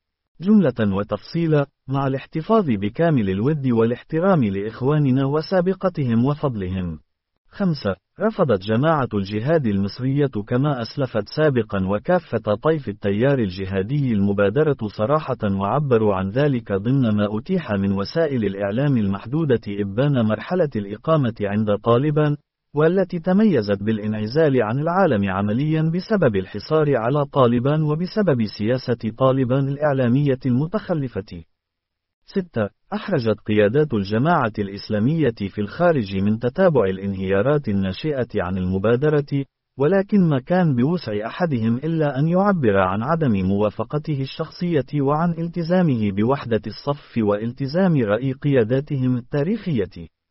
جملة وتفصيلا، مع الاحتفاظ بكامل الود والاحترام لإخواننا وسابقتهم وفضلهم. خمسة. رفضت جماعة الجهاد المصرية كما أسلفت سابقا وكافة طيف التيار الجهادي المبادرة صراحة، وعبروا عن ذلك ضمن ما أتيح من وسائل الإعلام المحدودة إبان مرحلة الإقامة عند طالبان، والتي تميزت بالانعزال عن العالم عمليا بسبب الحصار على طالبان وبسبب سياسة طالبان الإعلامية المتخلفة. ستة. أحرجت قيادات الجماعة الإسلامية في الخارج من تتابع الانهيارات الناشئة عن المبادرة، ولكن ما كان بوسع أحدهم إلا أن يعبر عن عدم موافقته الشخصية وعن التزامه بوحدة الصف والتزام رأي قياداتهم التاريخية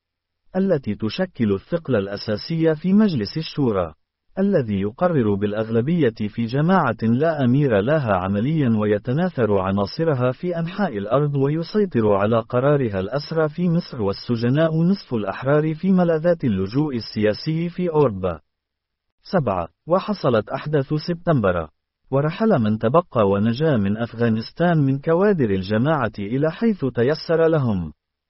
التي تشكل الثقل الأساسي في مجلس الشورى، الذي يقرر بالأغلبية في جماعة لا أمير لها عمليا ويتناثر عناصرها في أنحاء الأرض ويسيطر على قرارها الأسرى في مصر والسجناء نصف الأحرار في ملاذات اللجوء السياسي في أوروبا. سبعة. وحصلت أحداث سبتمبر، ورحل من تبقى ونجا من أفغانستان من كوادر الجماعة إلى حيث تيسر لهم.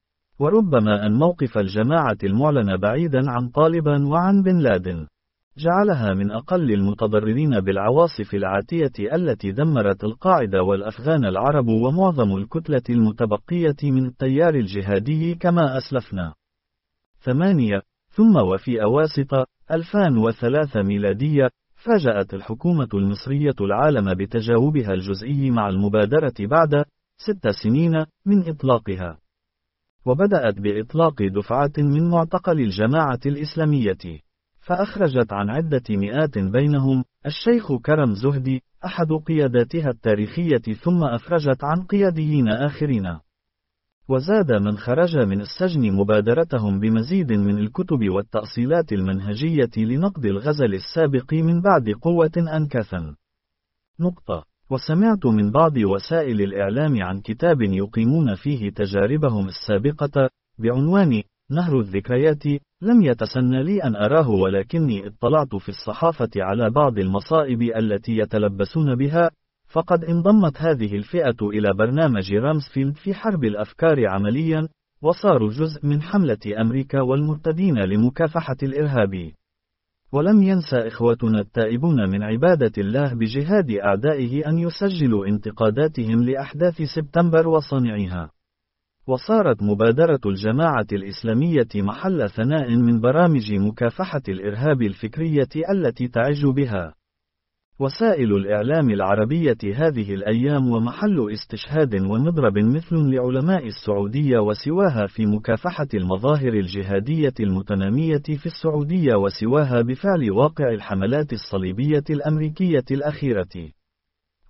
وربما أن موقف الجماعة المعلن بعيدا عن طالبان وعن بن لادن جعلها من أقل المتضررين بالعواصف العاتية التي دمرت القاعدة والأفغان العرب ومعظم الكتلة المتبقية من التيار الجهادي كما أسلفنا. ثمانية. ثم وفي أواسط ألفين وثلاثة ميلادية فاجأت الحكومة المصرية العالم بتجاوبها الجزئي مع المبادرة بعد ست سنين من إطلاقها، وبدأت بإطلاق دفعة من معتقل الجماعة الإسلامية، فأخرجت عن عدة مئات بينهم الشيخ كرم زهدي أحد قياداتها التاريخية، ثم أفرجت عن قياديين آخرين. وزاد من خرج من السجن مبادرتهم بمزيد من الكتب والتأصيلات المنهجية لنقد الغزل السابق من بعد قوة أنكاثا. نقطة. وسمعت من بعض وسائل الإعلام عن كتاب يقيمون فيه تجاربهم السابقة بعنوان نهر الذكريات، لم يتسنى لي أن أراه، ولكني اطلعت في الصحافة على بعض المصائب التي يتلبسون بها، فقد انضمت هذه الفئة إلى برنامج رامسفيلد في حرب الأفكار عمليا، وصاروا جزء من حملة أمريكا والمرتدين لمكافحة الإرهاب. ولم ينسى إخوتنا التائبون من عبادة الله بجهاد أعدائه أن يسجلوا انتقاداتهم لأحداث سبتمبر وصانعيها. وصارت مبادرة الجماعة الإسلامية محل ثناء من برامج مكافحة الإرهاب الفكرية التي تعج بها وسائل الإعلام العربية هذه الأيام، ومحل استشهاد ومضرب مثل لعلماء السعودية وسواها في مكافحة المظاهر الجهادية المتنامية في السعودية وسواها بفعل واقع الحملات الصليبية الأمريكية الأخيرة.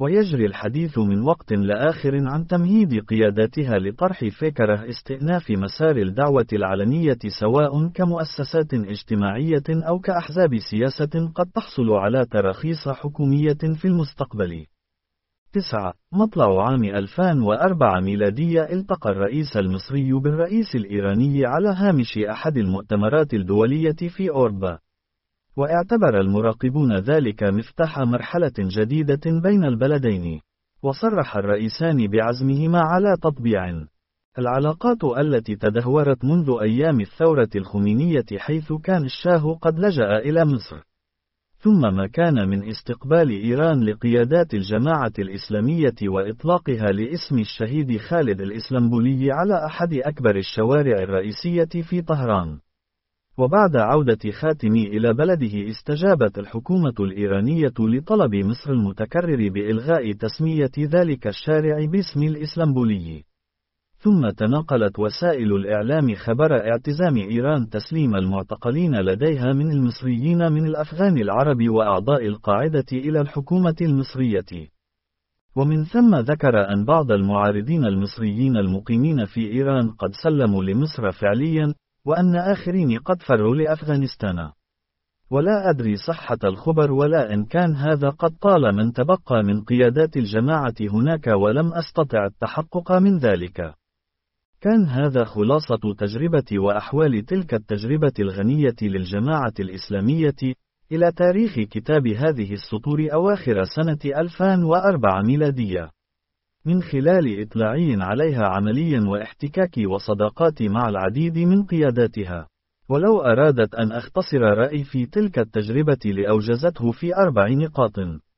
ويجري الحديث من وقت لآخر عن تمهيد قياداتها لطرح فكرة استئناف مسار الدعوة العلنية سواء كمؤسسات اجتماعية أو كأحزاب سياسة قد تحصل على تراخيص حكومية في المستقبل. تسعة. مطلع عام ألفين وأربعة ميلادية التقى الرئيس المصري بالرئيس الإيراني على هامش أحد المؤتمرات الدولية في أوربا. واعتبر المراقبون ذلك مفتاح مرحلة جديدة بين البلدين. وصرح الرئيسان بعزمهما على تطبيع العلاقات التي تدهورت منذ أيام الثورة الخمينية، حيث كان الشاه قد لجأ إلى مصر. ثم ما كان من استقبال إيران لقيادات الجماعة الإسلامية وإطلاقها لاسم الشهيد خالد الإسلامبولي على أحد أكبر الشوارع الرئيسية في طهران. وبعد عودة خاتمي إلى بلده استجابت الحكومة الإيرانية لطلب مصر المتكرر بإلغاء تسمية ذلك الشارع باسم الإسلامبولي. ثم تناقلت وسائل الإعلام خبر اعتزام إيران تسليم المعتقلين لديها من المصريين من الأفغان العرب وأعضاء القاعدة إلى الحكومة المصرية. ومن ثم ذكر أن بعض المعارضين المصريين المقيمين في إيران قد سلموا لمصر فعليا، وأن آخرين قد فروا لأفغانستان. ولا أدري صحة الخبر ولا إن كان هذا قد طال من تبقى من قيادات الجماعة هناك، ولم أستطع التحقق من ذلك. كان هذا خلاصة تجربة وأحوال تلك التجربة الغنية للجماعة الإسلامية إلى تاريخ كتاب هذه السطور أواخر سنة ألفين وأربعة ميلادية، من خلال إطلاعي عليها عمليا واحتكاكي وصداقات مع العديد من قياداتها. ولو أرادت أن أختصر رأيي في تلك التجربة لأوجزته في أربع نقاط: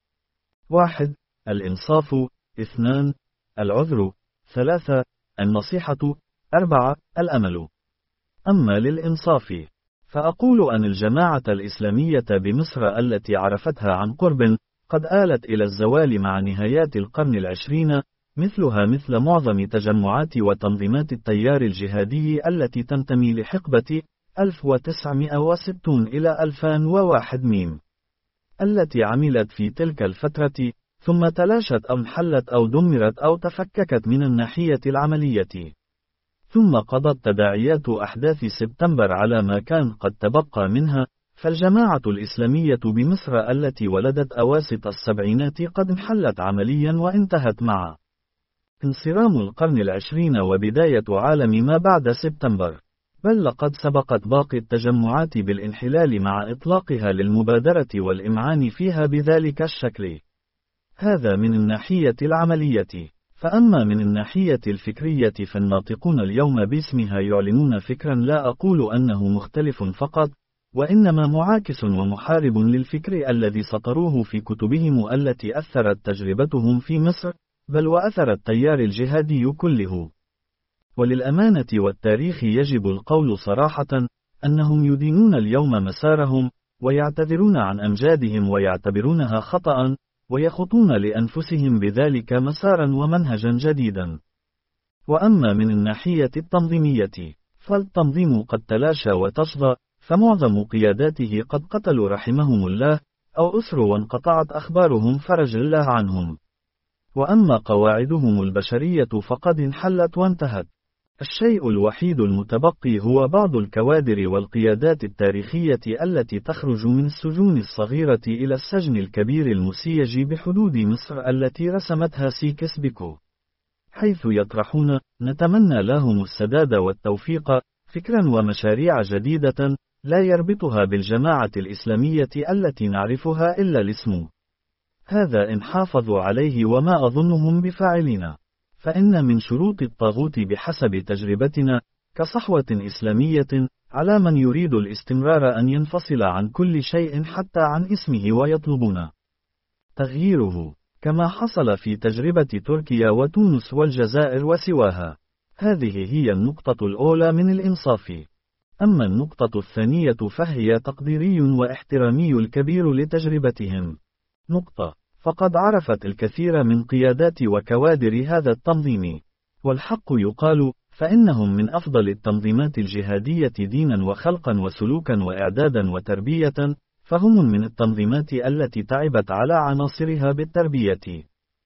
واحد. الإنصاف. اثنان. العذر. ثلاثة. النصيحة. أربعة. الأمل. أما للإنصاف فأقول أن الجماعة الإسلامية بمصر التي عرفتها عن قرب قد آلت إلى الزوال مع نهايات القرن العشرين، مثلها مثل معظم تجمعات وتنظيمات التيار الجهادي التي تنتمي لحقبة ألف وتسعمائة وستين إلى ألفين وواحد ميم، التي عملت في تلك الفترة ثم تلاشت أو انحلت أو دمرت أو تفككت من الناحية العملية. ثم قضت تداعيات أحداث سبتمبر على ما كان قد تبقى منها، فالجماعة الإسلامية بمصر التي ولدت أواسط السبعينات قد انحلت عمليا وانتهت مع انصرام القرن العشرين وبداية عالم ما بعد سبتمبر، بل لقد سبقت باقي التجمعات بالانحلال مع إطلاقها للمبادرة والإمعان فيها بذلك الشكل. هذا من الناحية العملية. فأما من الناحية الفكرية فالناطقون اليوم باسمها يعلنون فكرا لا أقول أنه مختلف فقط، وإنما معاكس ومحارب للفكر الذي سطروه في كتبهم التي أثرت تجربتهم في مصر، بل وأثر التيار الجهادي كله. وللأمانة والتاريخ يجب القول صراحة أنهم يدينون اليوم مسارهم، ويعتذرون عن أمجادهم ويعتبرونها خطأ، ويخطون لأنفسهم بذلك مسارا ومنهجا جديدا. وأما من الناحية التنظيمية فالتنظيم قد تلاشى وتشظى، فمعظم قياداته قد قتلوا رحمهم الله، أو أسروا وانقطعت أخبارهم فرج الله عنهم. وأما قواعدهم البشرية فقد انحلت وانتهت. الشيء الوحيد المتبقي هو بعض الكوادر والقيادات التاريخية التي تخرج من السجون الصغيرة إلى السجن الكبير المسيج بحدود مصر التي رسمتها سيكس بيكو، حيث يطرحون، نتمنى لهم السداد والتوفيق، فكرا ومشاريع جديدة لا يربطها بالجماعة الإسلامية التي نعرفها إلا الاسم. هذا إن حافظوا عليه وما أظنهم بفاعلين. فإن من شروط الطاغوت بحسب تجربتنا كصحوة إسلامية على من يريد الاستمرار أن ينفصل عن كل شيء حتى عن اسمه ويطلبون تغييره، كما حصل في تجربة تركيا وتونس والجزائر وسواها. هذه هي النقطة الأولى من الإنصاف. أما النقطة الثانية فهي تقديري واحترامي الكبير لتجربتهم. نقطة. فقد عرفت الكثير من قيادات وكوادر هذا التنظيم، والحق يقال، فإنهم من أفضل التنظيمات الجهادية دينا وخلقا وسلوكا وإعدادا وتربية، فهم من التنظيمات التي تعبت على عناصرها بالتربية.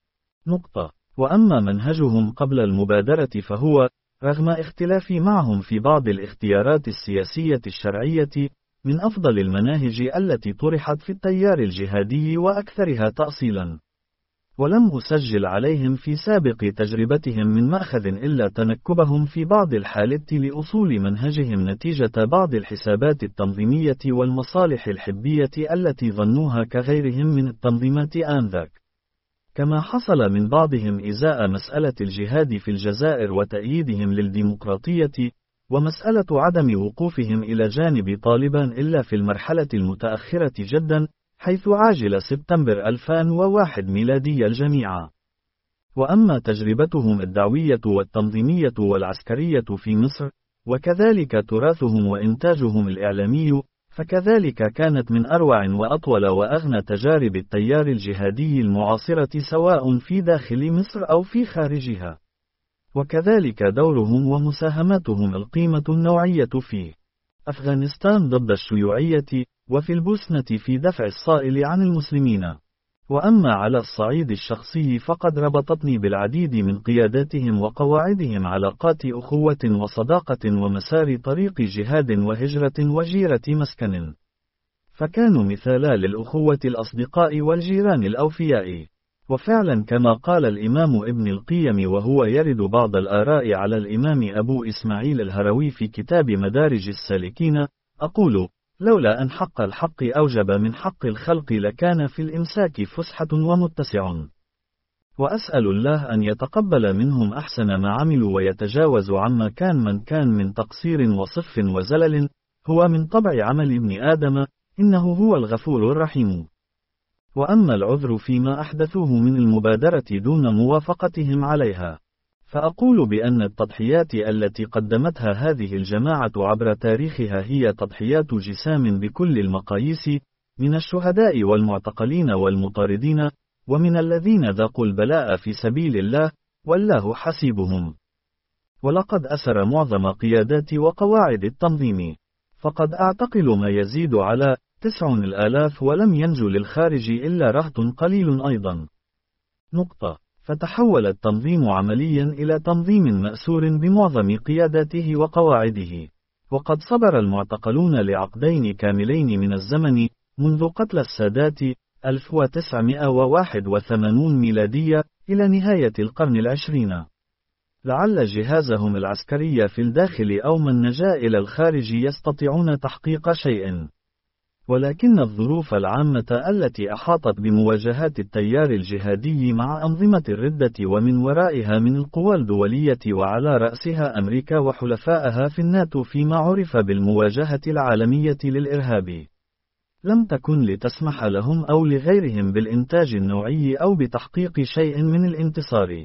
نقطة. وأما منهجهم قبل المبادرة فهو، رغم اختلافي معهم في بعض الاختيارات السياسية الشرعية، من أفضل المناهج التي طرحت في التيار الجهادي وأكثرها تأصيلا. ولم أسجل عليهم في سابق تجربتهم من مأخذ إلا تنكبهم في بعض الحالات لأصول منهجهم نتيجة بعض الحسابات التنظيمية والمصالح الحبية التي ظنوها كغيرهم من التنظيمات آنذاك. كما حصل من بعضهم إزاء مسألة الجهاد في الجزائر وتأييدهم للديمقراطية، ومسألة عدم وقوفهم إلى جانب طالبان إلا في المرحلة المتأخرة جدا، حيث عاجل سبتمبر ألفين وواحد ميلادي الجميع. وأما تجربتهم الدعوية والتنظيمية والعسكرية في مصر، وكذلك تراثهم وإنتاجهم الإعلامي، فكذلك كانت من أروع وأطول وأغنى تجارب التيار الجهادي المعاصرة سواء في داخل مصر أو في خارجها. وكذلك دورهم ومساهماتهم القيمة النوعية في أفغانستان ضد الشيوعية، وفي البوسنة في دفع الصائل عن المسلمين. وأما على الصعيد الشخصي فقد ربطتني بالعديد من قياداتهم وقواعدهم علاقات أخوة وصداقة ومسار طريق جهاد وهجرة وجيرة مسكن، فكانوا مثالا للأخوة الأصدقاء والجيران الأوفياء. وفعلا كما قال الإمام ابن القيم وهو يرد بعض الآراء على الإمام أبو إسماعيل الهروي في كتاب مدارج السالكين، أقول: لولا أن حق الحق أوجب من حق الخلق لكان في الإمساك فسحة ومتسع. وأسأل الله أن يتقبل منهم أحسن ما عملوا ويتجاوز عما كان من كان من تقصير وصف وزلل، هو من طبع عمل ابن آدم، إنه هو الغفور الرحيم. وأما العذر فيما أحدثوه من المبادرة دون موافقتهم عليها، فأقول بأن التضحيات التي قدمتها هذه الجماعة عبر تاريخها هي تضحيات جسام بكل المقاييس، من الشهداء والمعتقلين والمطاردين، ومن الذين ذاقوا البلاء في سبيل الله، والله حسيبهم. ولقد أسر معظم قيادات وقواعد التنظيم، فقد أعتقل ما يزيد على تسع الآلاف، ولم ينجو للخارج إلا رهط قليل أيضا. نقطة. فتحول التنظيم عمليا إلى تنظيم مأسور بمعظم قياداته وقواعده. وقد صبر المعتقلون لعقدين كاملين من الزمن، منذ قتل السادات ألف وتسعمائة وواحد وثمانين ميلادية إلى نهاية القرن العشرين. لعل جهازهم العسكري في الداخل أو من نجا إلى الخارج يستطيعون تحقيق شيء، ولكن الظروف العامة التي أحاطت بمواجهات التيار الجهادي مع أنظمة الردة ومن ورائها من القوى الدولية وعلى رأسها أمريكا وحلفائها في الناتو فيما عرف بالمواجهة العالمية للإرهاب، لم تكن لتسمح لهم أو لغيرهم بالإنتاج النوعي أو بتحقيق شيء من الانتصار.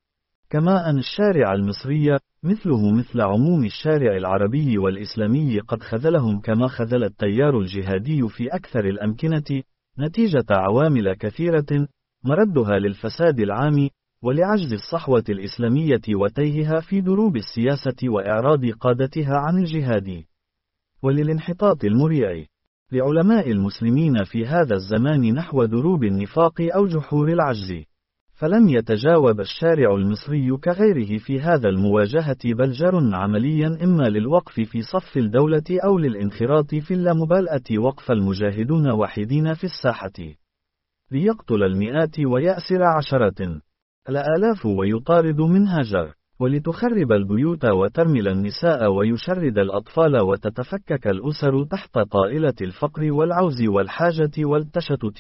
كما أن الشارع المصري مثله مثل عموم الشارع العربي والإسلامي قد خذلهم كما خذل التيار الجهادي في أكثر الأمكنة، نتيجة عوامل كثيرة، مردها للفساد العام ولعجز الصحوة الإسلامية وتيهها في دروب السياسة وإعراض قادتها عن الجهاد، وللانحطاط المريع لعلماء المسلمين في هذا الزمان نحو دروب النفاق أو جحور العجز. فلم يتجاوب الشارع المصري كغيره في هذا المواجهة، بل جر عمليا إما للوقف في صف الدولة أو للانخراط في اللامبالاة، وقف المجاهدون وحيدين في الساحة ليقتل المئات ويأسر عشرات الآلاف ويطارد من هاجر، ولتخرب البيوت وترمل النساء ويشرد الأطفال وتتفكك الأسر تحت طائلة الفقر والعوز والحاجة والتشتت.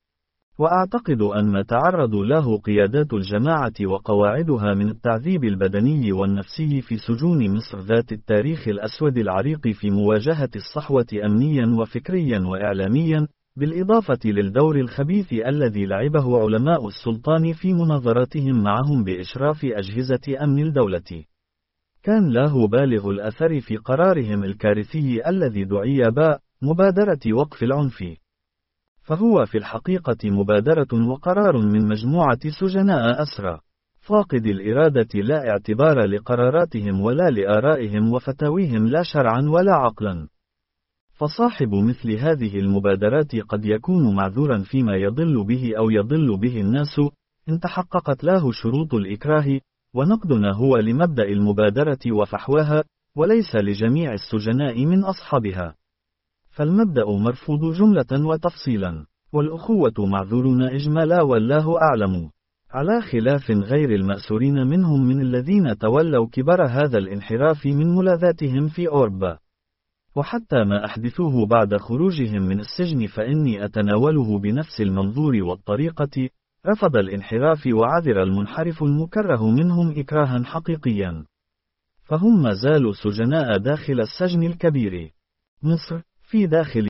وأعتقد أن ما تعرض له قيادات الجماعة وقواعدها من التعذيب البدني والنفسي في سجون مصر ذات التاريخ الأسود العريق في مواجهة الصحوة أمنيا وفكريا وإعلاميا، بالإضافة للدور الخبيث الذي لعبه علماء السلطان في مناظراتهم معهم بإشراف أجهزة أمن الدولة، كان له بالغ الأثر في قرارهم الكارثي الذي دعي باء مبادرة وقف العنف. فهو في الحقيقة مبادرة وقرار من مجموعة سجناء أسرى فاقد الإرادة، لا اعتبار لقراراتهم ولا لآرائهم وفتاويهم لا شرعا ولا عقلا. فصاحب مثل هذه المبادرات قد يكون معذورا فيما يضل به أو يضل به الناس، إن تحققت له شروط الإكراه، ونقدنا هو لمبدأ المبادرة وفحواها، وليس لجميع السجناء من أصحابها. فالمبدأ مرفوض جملة وتفصيلا، والأخوة معذورون إجمالا والله أعلم، على خلاف غير المأسورين منهم من الذين تولوا كبر هذا الانحراف من ملاذاتهم في أوروبا. وحتى ما أحدثوه بعد خروجهم من السجن فإني أتناوله بنفس المنظور والطريقة، رفض الانحراف وعذر المنحرف المكره منهم إكراها حقيقيا. فهم ما زالوا سجناء داخل السجن الكبير. مصر، في داخل